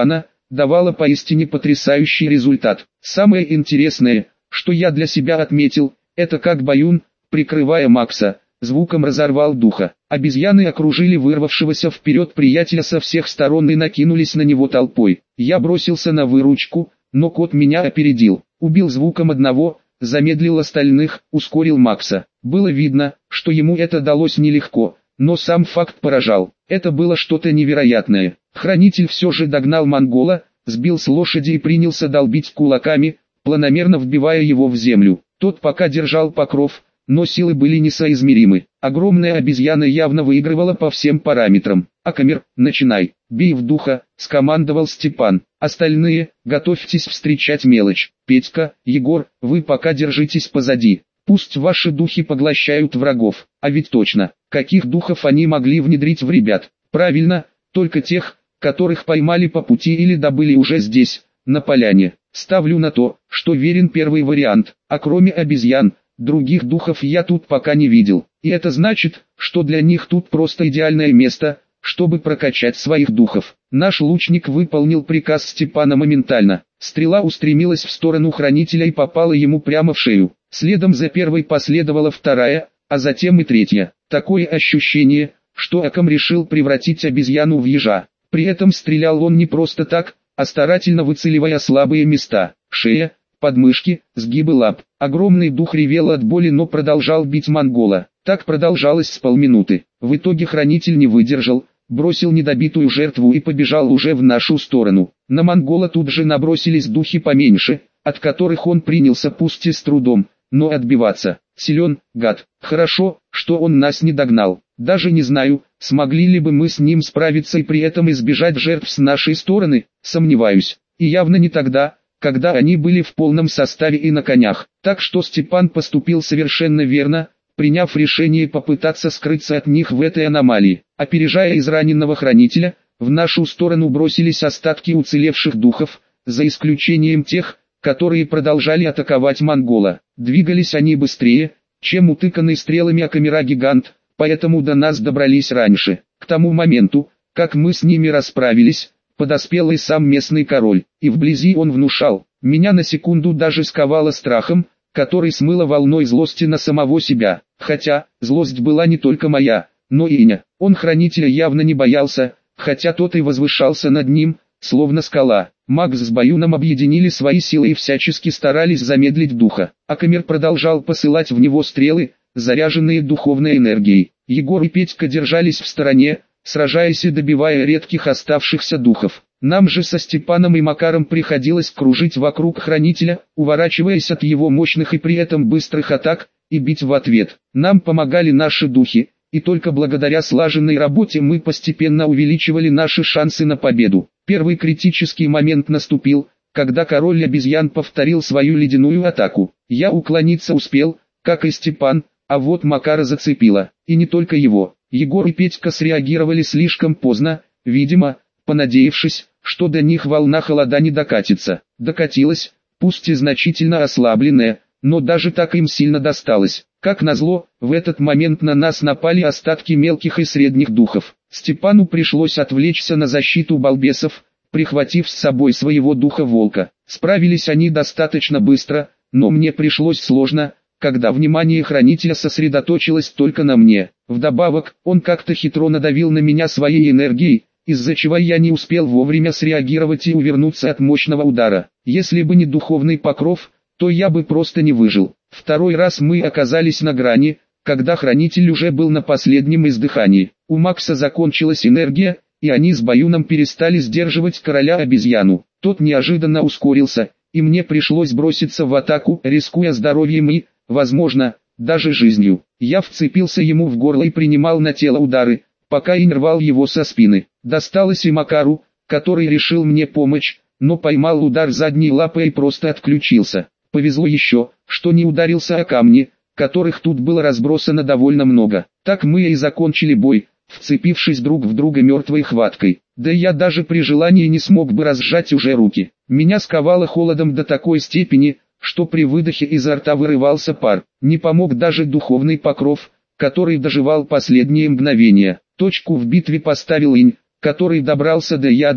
давало поистине потрясающий результат. Самое интересное, что я для себя отметил, это как Баюн, прикрывая Макса, звуком разорвал духа. Обезьяны окружили вырвавшегося вперед приятеля со всех сторон и накинулись на него толпой. Я бросился на выручку, но кот меня опередил. Убил звуком одного, замедлил остальных, ускорил Макса. Было видно, что ему это далось нелегко, но сам факт поражал. Это было что-то невероятное. Хранитель все же догнал монгола, сбил с лошади и принялся долбить кулаками, планомерно вбивая его в землю. Тот пока держал покров, но силы были несоизмеримы. Огромная обезьяна явно выигрывала по всем параметрам. «Акамер, начинай, бей в духа», — скомандовал Степан. «Остальные, готовьтесь встречать мелочь. Петька, Егор, вы пока держитесь позади. Пусть ваши духи поглощают врагов. А ведь точно, каких духов они могли внедрить в ребят? Правильно, только тех, которых поймали по пути или добыли уже здесь, на поляне. Ставлю на то, что верен первый вариант, а кроме обезьян, других духов я тут пока не видел. И это значит, что для них тут просто идеальное место, чтобы прокачать своих духов». Наш лучник выполнил приказ Степана моментально. Стрела устремилась в сторону хранителя и попала ему прямо в шею. Следом за первой последовала вторая, а затем и третья. Такое ощущение, что Акам решил превратить обезьяну в ежа. При этом стрелял он не просто так, а старательно выцеливая слабые места. Шея, подмышки, сгибы лап. Огромный дух ревел от боли, но продолжал бить монгола. Так продолжалось с полминуты. В итоге хранитель не выдержал, бросил недобитую жертву и побежал уже в нашу сторону. На монгола тут же набросились духи поменьше, от которых он принялся пусть и с трудом, но отбиваться. Силен, гад. Хорошо, что он нас не догнал. Даже не знаю, смогли ли бы мы с ним справиться и при этом избежать жертв с нашей стороны, сомневаюсь. И явно не тогда, когда они были в полном составе и на конях. Так что Степан поступил совершенно верно, приняв решение попытаться скрыться от них в этой аномалии. Опережая израненного хранителя, в нашу сторону бросились остатки уцелевших духов, за исключением тех, которые продолжали атаковать монгола. Двигались они быстрее, чем утыканный стрелами Акамера-гигант, поэтому до нас добрались раньше. К тому моменту, как мы с ними расправились, подоспел и сам местный король, и вблизи он внушал. Меня на секунду даже сковало страхом, который смыло волной злости на самого себя. Хотя, злость была не только моя, но и Иня. Он хранителя явно не боялся, хотя тот и возвышался над ним, словно скала. Макс с Баюном объединили свои силы и всячески старались замедлить духа. Акамер продолжал посылать в него стрелы, заряженные духовной энергией. Егор и Петька держались в стороне, сражаясь и добивая редких оставшихся духов. Нам же со Степаном и Макаром приходилось кружить вокруг хранителя, уворачиваясь от его мощных и при этом быстрых атак, и бить в ответ. Нам помогали наши духи, и только благодаря слаженной работе мы постепенно увеличивали наши шансы на победу. Первый критический момент наступил, когда король обезьян повторил свою ледяную атаку. Я уклониться успел, как и Степан, а вот Макара зацепило, и не только его. Егор и Петька среагировали слишком поздно, видимо, понадеявшись, что до них волна холода не докатится. Докатилась, пусть и значительно ослабленная, но даже так им сильно досталось. Как назло, в этот момент на нас напали остатки мелких и средних духов. Степану пришлось отвлечься на защиту балбесов, прихватив с собой своего духа-волка. Справились они достаточно быстро, но мне пришлось сложно, когда внимание хранителя сосредоточилось только на мне. Вдобавок, он как-то хитро надавил на меня своей энергией, из-за чего я не успел вовремя среагировать и увернуться от мощного удара. Если бы не духовный покров, то я бы просто не выжил. Второй раз мы оказались на грани, когда хранитель уже был на последнем издыхании. У Макса закончилась энергия, и они с Баюном перестали сдерживать короля-обезьяну. Тот неожиданно ускорился, и мне пришлось броситься в атаку, рискуя здоровьем и, возможно, даже жизнью. Я вцепился ему в горло и принимал на тело удары, пока и не рвал его со спины. Досталось и Макару, который решил мне помочь, но поймал удар задней лапой и просто отключился. Повезло еще, что не ударился о камни, которых тут было разбросано довольно много. Так мы и закончили бой, вцепившись друг в друга мертвой хваткой. Да я даже при желании не смог бы разжать уже руки. Меня сковало холодом до такой степени, что при выдохе изо рта вырывался пар. Не помог даже духовный покров, который доживал последние мгновения. Точку в битве поставил Инь, который добрался до ядра,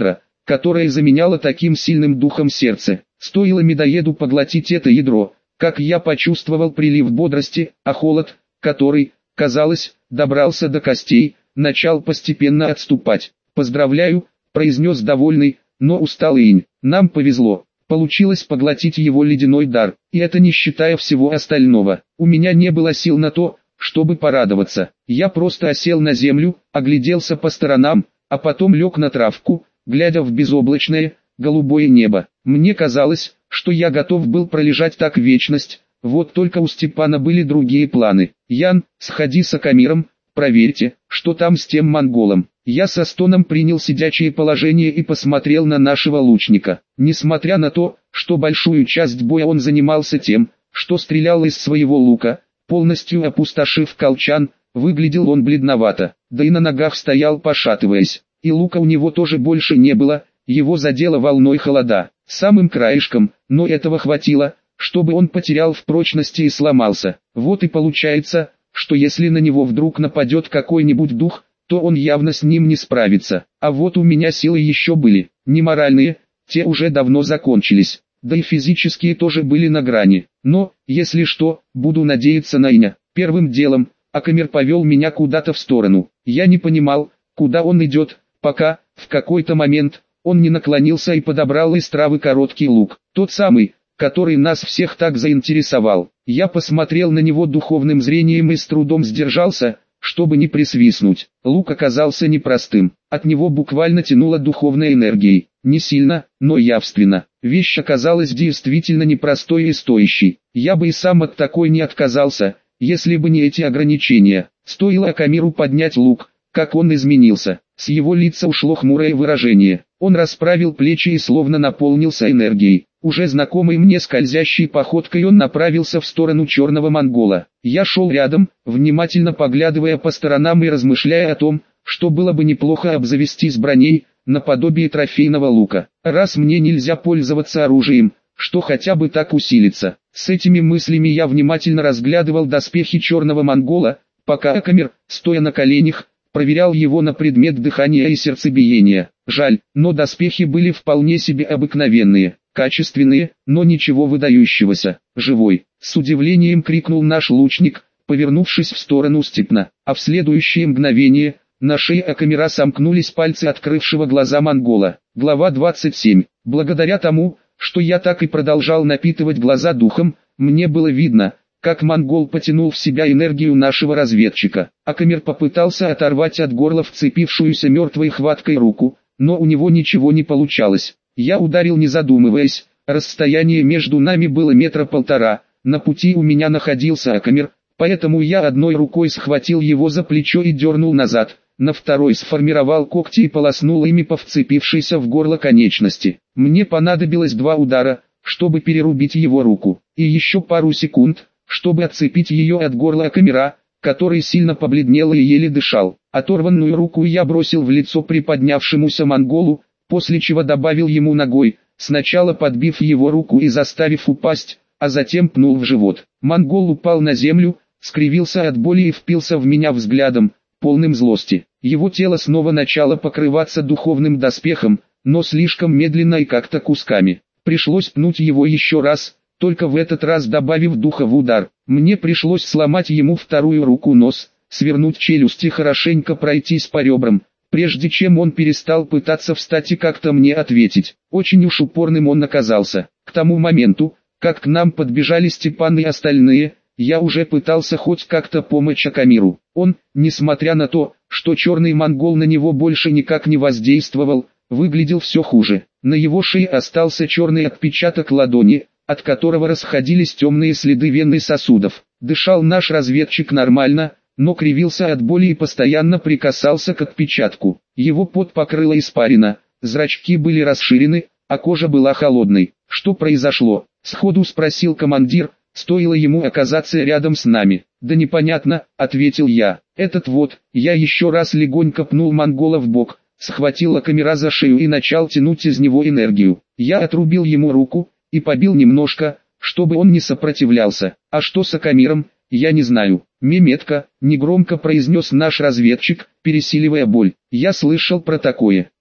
которое заменяло таким сильным духом сердце. Стоило медоеду поглотить это ядро, как я почувствовал прилив бодрости, а холод, который, казалось, добрался до костей, начал постепенно отступать. «Поздравляю», — произнес довольный, но усталый инь. «Нам повезло. Получилось поглотить его ледяной дар, и это не считая всего остального. У меня не было сил на то, чтобы порадоваться. Я просто осел на землю, огляделся по сторонам, а потом лег на травку, глядя в безоблачное, голубое небо. Мне казалось, что я готов был пролежать так вечность, вот только у Степана были другие планы. «Ян, сходи с Акамиром, проверьте, что там с тем монголом». Я со стоном принял сидячее положение и посмотрел на нашего лучника. Несмотря на то, что большую часть боя он занимался тем, что стрелял из своего лука, полностью опустошив колчан, выглядел он бледновато, да и на ногах стоял пошатываясь. И лука у него тоже больше не было, его задело волной холода, самым краешком, но этого хватило, чтобы он потерял в прочности и сломался. Вот и получается, что если на него вдруг нападет какой-нибудь дух, то он явно с ним не справится. А вот у меня силы еще были, не моральные, те уже давно закончились, да и физические тоже были на грани. Но, если что, буду надеяться на Иня. Первым делом, Акамир повел меня куда-то в сторону. Я не понимал, куда он идет, пока, в какой-то момент, он не наклонился и подобрал из травы короткий лук, тот самый, который нас всех так заинтересовал. Я посмотрел на него духовным зрением и с трудом сдержался, чтобы не присвистнуть. Лук оказался непростым, от него буквально тянуло духовной энергией, не сильно, но явственно. Вещь оказалась действительно непростой и стоящей. Я бы и сам от такой не отказался, если бы не эти ограничения. Стоило Акамиру поднять лук, как он изменился. С его лица ушло хмурое выражение. Он расправил плечи и словно наполнился энергией. Уже знакомый мне скользящей походкой он направился в сторону черного монгола. Я шел рядом, внимательно поглядывая по сторонам и размышляя о том, что было бы неплохо обзавестись броней, наподобие трофейного лука. Раз мне нельзя пользоваться оружием, что хотя бы так усилиться. С этими мыслями я внимательно разглядывал доспехи черного монгола, пока Акамир, стоя на коленях, проверял его на предмет дыхания и сердцебиения. Жаль, но доспехи были вполне себе обыкновенные, качественные, но ничего выдающегося. «Живой!» — с удивлением крикнул наш лучник, повернувшись в сторону Степна, а в следующее мгновение на шее Акамира сомкнулись пальцы открывшего глаза монгола. Глава двадцать семь. Благодаря тому, что я так и продолжал напитывать глаза духом, мне было видно, как монгол потянул в себя энергию нашего разведчика. Акамир попытался оторвать от горла вцепившуюся мертвой хваткой руку, но у него ничего не получалось. Я ударил не задумываясь, расстояние между нами было метра полтора, на пути у меня находился Акамир, поэтому я одной рукой схватил его за плечо и дернул назад, на второй сформировал когти и полоснул ими по вцепившейся в горло конечности. Мне понадобилось два удара, чтобы перерубить его руку, и еще пару секунд, чтобы отцепить ее от горла Акамира, который сильно побледнел и еле дышал. Оторванную руку я бросил в лицо приподнявшемуся монголу, после чего добавил ему ногой, сначала подбив его руку и заставив упасть, а затем пнул в живот. Монгол упал на землю, скривился от боли и впился в меня взглядом, полным злости. Его тело снова начало покрываться духовным доспехом, но слишком медленно и как-то кусками. Пришлось пнуть его еще раз, только в этот раз добавив духа в удар. Мне пришлось сломать ему вторую руку нос, свернуть челюсть и хорошенько пройтись по ребрам, прежде чем он перестал пытаться встать и как-то мне ответить. Очень уж упорным он оказался. К тому моменту, как к нам подбежали Степан и остальные, я уже пытался хоть как-то помочь Акамиру. Он, несмотря на то, что черный монгол на него больше никак не воздействовал, выглядел все хуже. На его шее остался черный отпечаток ладони, от которого расходились темные следы вен и сосудов. Дышал наш разведчик нормально, но кривился от боли и постоянно прикасался к отпечатку. Его пот покрыла испарина, зрачки были расширены, а кожа была холодной. «Что произошло?» — сходу спросил командир, стоило ему оказаться рядом с нами. «Да непонятно», — ответил я. «Этот вот», я еще раз легонько пнул монгола в бок, схватил Акамира за шею и начал тянуть из него энергию. Я отрубил ему руку и побил немножко, чтобы он не сопротивлялся. А что с Акамиром, я не знаю. «Меметка», — негромко произнес наш разведчик, пересиливая боль. «Я слышал про такое.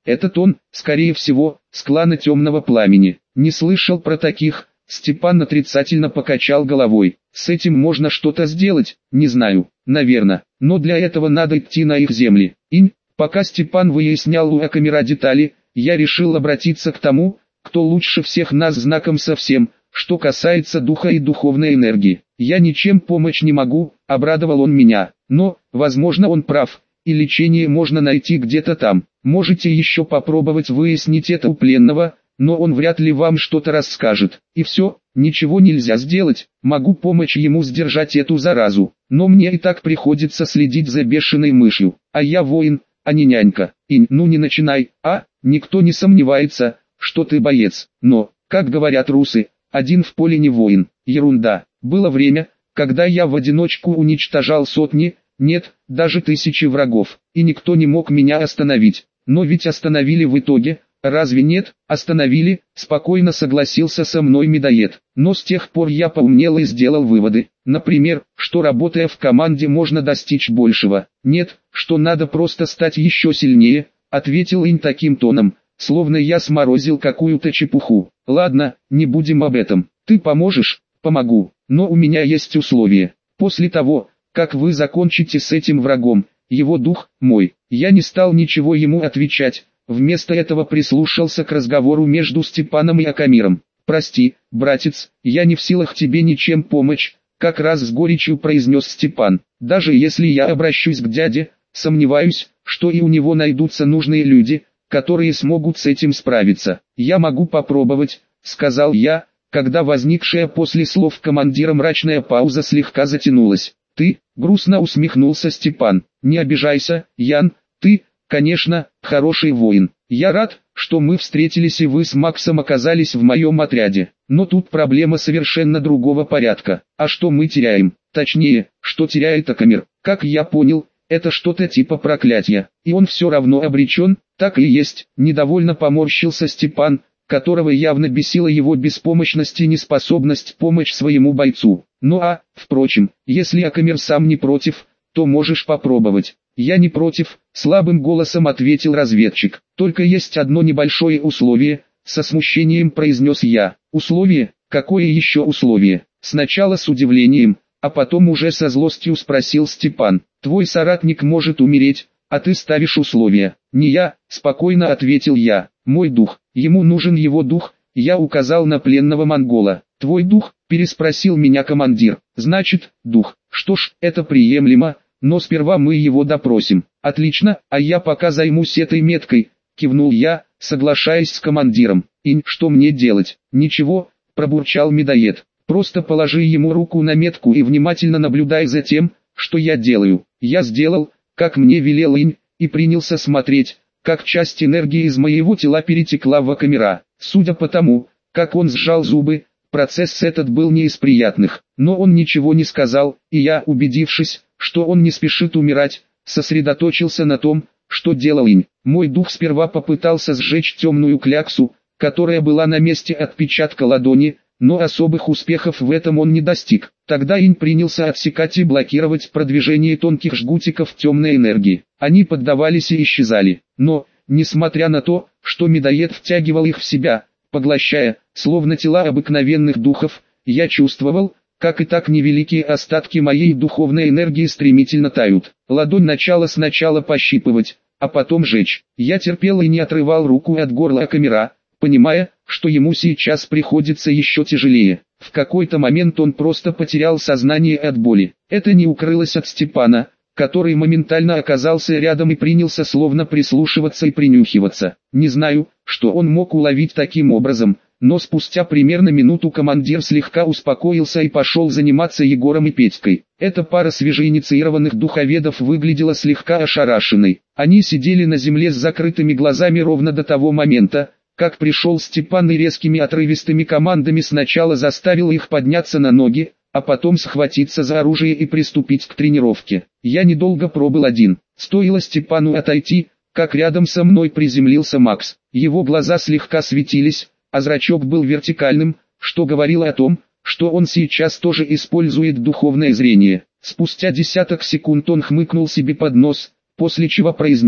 Этот он, скорее всего, с клана Темного Пламени. Не слышал про таких. Степан отрицательно покачал головой. С этим можно что-то сделать, не знаю, наверное, но для этого надо идти на их земли. Инь, пока Степан выяснял у Акамира детали, я решил обратиться к тому, кто лучше всех нас знаком со всем, что касается духа и духовной энергии. Я ничем помочь не могу, обрадовал он меня, но, возможно, он прав, и лечение можно найти где-то там. Можете еще попробовать выяснить это у пленного, но он вряд ли вам что-то расскажет. И все, ничего нельзя сделать, могу помочь ему сдержать эту заразу, но мне и так приходится следить за бешеной мышью, а я воин, а не нянька. Инь, ну не начинай, а, никто не сомневается, что ты боец, но, как говорят русы, один в поле не воин. Ерунда. Было время, когда я в одиночку уничтожал сотни, нет, даже тысячи врагов, и никто не мог меня остановить. Но ведь остановили в итоге, разве нет? Остановили, спокойно согласился со мной медоед. Но с тех пор я поумнел и сделал выводы. Например, что работая в команде можно достичь большего. Нет, что надо просто стать еще сильнее, ответил Инь таким тоном, словно я сморозил какую-то чепуху. Ладно, не будем об этом. Ты поможешь? Помогу. Но у меня есть условие. После того, как вы закончите с этим врагом, его дух мой. Я не стал ничего ему отвечать. Вместо этого прислушался к разговору между Степаном и Акамиром. «Прости, братец, я не в силах тебе ничем помочь», как раз с горечью произнес Степан. «Даже если я обращусь к дяде, сомневаюсь, что и у него найдутся нужные люди, которые смогут с этим справиться. Я могу попробовать», сказал я, когда возникшая после слов командира мрачная пауза слегка затянулась. «Ты?» — грустно усмехнулся Степан. «Не обижайся, Ян, ты, конечно, хороший воин. Я рад, что мы встретились и вы с Максом оказались в моем отряде. Но тут проблема совершенно другого порядка. А что мы теряем? Точнее, что теряет Акамир? Как я понял, это что-то типа проклятия. И он все равно обречен?» «Так и есть», — недовольно поморщился Степан, которого явно бесила его беспомощность и неспособность помочь своему бойцу. «Ну а, впрочем, если Акамир сам не против, то можешь попробовать». «Я не против», — слабым голосом ответил разведчик. «Только есть одно небольшое условие», — со смущением произнес я. «Условие? Какое еще условие?» Сначала с удивлением, а потом уже со злостью спросил Степан. «Твой соратник может умереть, а ты ставишь условия». «Не я», — спокойно ответил я. «Мой дух. Ему нужен его дух», — я указал на пленного монгола. «Твой дух?» — переспросил меня командир. «Значит, дух. Что ж, это приемлемо. Но сперва мы его допросим». «Отлично, а я пока займусь этой меткой», — кивнул я, соглашаясь с командиром. «Инь, что мне делать?» «Ничего», — пробурчал медоед. «Просто положи ему руку на метку и внимательно наблюдай за тем, что я делаю». Я сделал, как мне велел Инь, и принялся смотреть, как часть энергии из моего тела перетекла в Акамира. Судя по тому, как он сжал зубы, процесс этот был не из приятных, но он ничего не сказал, и я, убедившись, что он не спешит умирать, сосредоточился на том, что делал Инь. Мой дух сперва попытался сжечь темную кляксу, которая была на месте отпечатка ладони, но особых успехов в этом он не достиг. Тогда Инь принялся отсекать и блокировать продвижение тонких жгутиков темной энергии. Они поддавались и исчезали, но, несмотря на то, что медоед втягивал их в себя, поглощая, словно тела обыкновенных духов, я чувствовал, как и так невеликие остатки моей духовной энергии стремительно тают. Ладонь начала сначала пощипывать, а потом жечь. Я терпел и не отрывал руку от горла Акамира, понимая, что ему сейчас приходится еще тяжелее. В какой-то момент он просто потерял сознание от боли. Это не укрылось от Степана, который моментально оказался рядом и принялся словно прислушиваться и принюхиваться. Не знаю, что он мог уловить таким образом, но спустя примерно минуту командир слегка успокоился и пошел заниматься Егором и Петькой. Эта пара свежеинициированных духоведов выглядела слегка ошарашенной. Они сидели на земле с закрытыми глазами ровно до того момента, как пришел Степан и резкими отрывистыми командами сначала заставил их подняться на ноги, а потом схватиться за оружие и приступить к тренировке. Я недолго пробыл один. Стоило Степану отойти, как рядом со мной приземлился Макс. Его глаза слегка светились, а зрачок был вертикальным, что говорило о том, что он сейчас тоже использует духовное зрение. Спустя десяток секунд он хмыкнул себе под нос, после чего произнес: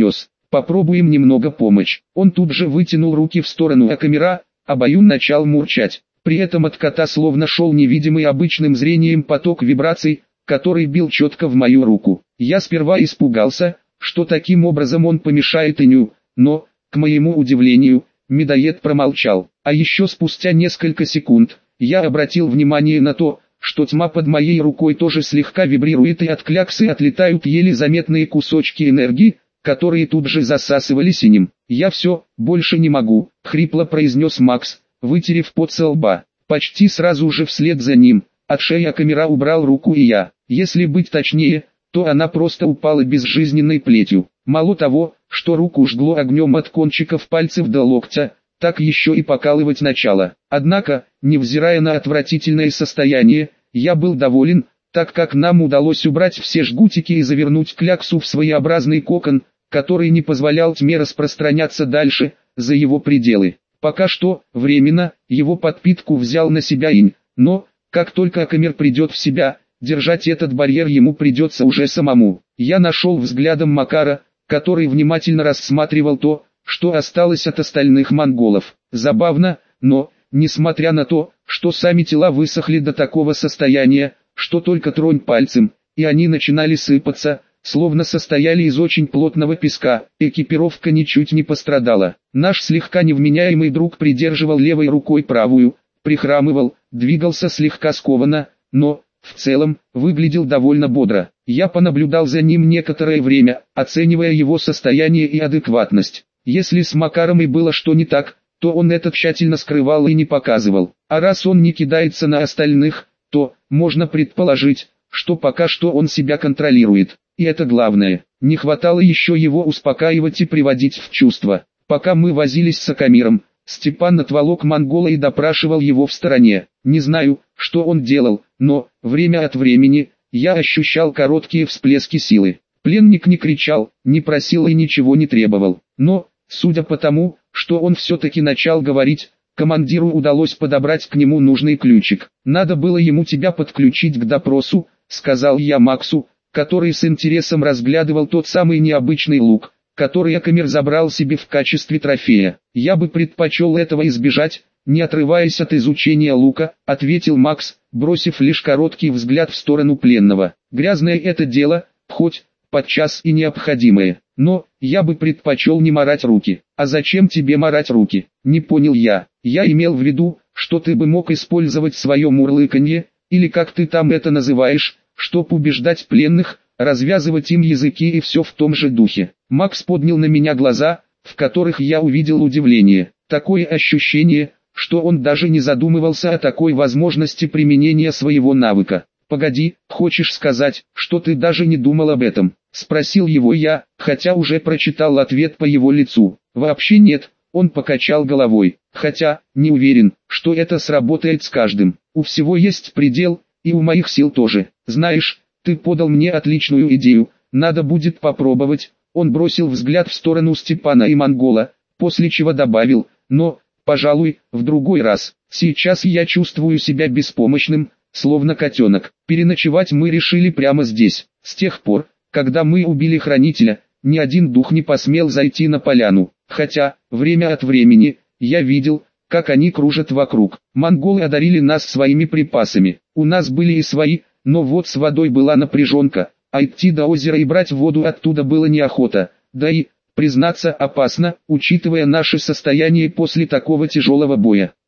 попробуем немного помочь. Он тут же вытянул руки в сторону Акамера, а Баюн начал мурчать. При этом от кота словно шел невидимый обычным зрением поток вибраций, который бил четко в мою руку. Я сперва испугался, что таким образом он помешает Иню, но, к моему удивлению, медоед промолчал. А еще спустя несколько секунд, я обратил внимание на то, что тьма под моей рукой тоже слегка вибрирует и от кляксы отлетают еле заметные кусочки энергии, которые тут же засасывали синим. «Я все, больше не могу», — хрипло произнес Макс, вытерев пот со лба. Почти сразу же вслед за ним, от шеи Акамера убрал руку и я. Если быть точнее, то она просто упала безжизненной плетью. Мало того, что руку жгло огнем от кончиков пальцев до локтя, так еще и покалывать начало. Однако, невзирая на отвратительное состояние, я был доволен, так как нам удалось убрать все жгутики и завернуть кляксу в своеобразный кокон, который не позволял тьме распространяться дальше, за его пределы. Пока что, временно, его подпитку взял на себя Инь, но, как только Акамер придет в себя, держать этот барьер ему придется уже самому. Я нашел взглядом Макара, который внимательно рассматривал то, что осталось от остальных монголов. Забавно, но, несмотря на то, что сами тела высохли до такого состояния, что только тронь пальцем, и они начинали сыпаться, словно состояли из очень плотного песка, экипировка ничуть не пострадала. Наш слегка невменяемый друг придерживал левой рукой правую, прихрамывал, двигался слегка скованно, но, в целом, выглядел довольно бодро. Я понаблюдал за ним некоторое время, оценивая его состояние и адекватность. Если с Макаром и было что не так, то он это тщательно скрывал и не показывал. А раз он не кидается на остальных, то, можно предположить, что пока что он себя контролирует. И это главное. Не хватало еще его успокаивать и приводить в чувство. Пока мы возились с Акамером, Степан отволок монгола и допрашивал его в стороне. Не знаю, что он делал, но, время от времени, я ощущал короткие всплески силы. Пленник не кричал, не просил и ничего не требовал. Но, судя по тому, что он все-таки начал говорить, командиру удалось подобрать к нему нужный ключик. «Надо было ему тебя подключить к допросу», — сказал я Максу, который с интересом разглядывал тот самый необычный лук, который Акамер забрал себе в качестве трофея. «Я бы предпочел этого избежать, не отрываясь от изучения лука», — ответил Макс, бросив лишь короткий взгляд в сторону пленного. «Грязное это дело, хоть, подчас и необходимое. Но, я бы предпочел не марать руки». «А зачем тебе марать руки?» — не понял я. «Я имел в виду, что ты бы мог использовать свое мурлыканье, или как ты там это называешь, чтоб убеждать пленных, развязывать им языки и все в том же духе». Макс поднял на меня глаза, в которых я увидел удивление. Такое ощущение, что он даже не задумывался о такой возможности применения своего навыка. «Погоди, хочешь сказать, что ты даже не думал об этом?» — спросил его я, хотя уже прочитал ответ по его лицу. «Вообще нет», — он покачал головой, «хотя, не уверен, что это сработает с каждым. У всего есть предел, и у моих сил тоже. Знаешь, ты подал мне отличную идею, надо будет попробовать». Он бросил взгляд в сторону Степана и монгола, после чего добавил, «но, пожалуй, в другой раз. Сейчас я чувствую себя беспомощным, словно котенок. Переночевать мы решили прямо здесь. С тех пор, когда мы убили хранителя, ни один дух не посмел зайти на поляну, хотя, время от времени, я видел, как они кружат вокруг. Монголы одарили нас своими припасами. У нас были и свои, но вот с водой была напряженка, а идти до озера и брать воду оттуда было неохота, да и, признаться, опасно, учитывая наше состояние после такого тяжелого боя.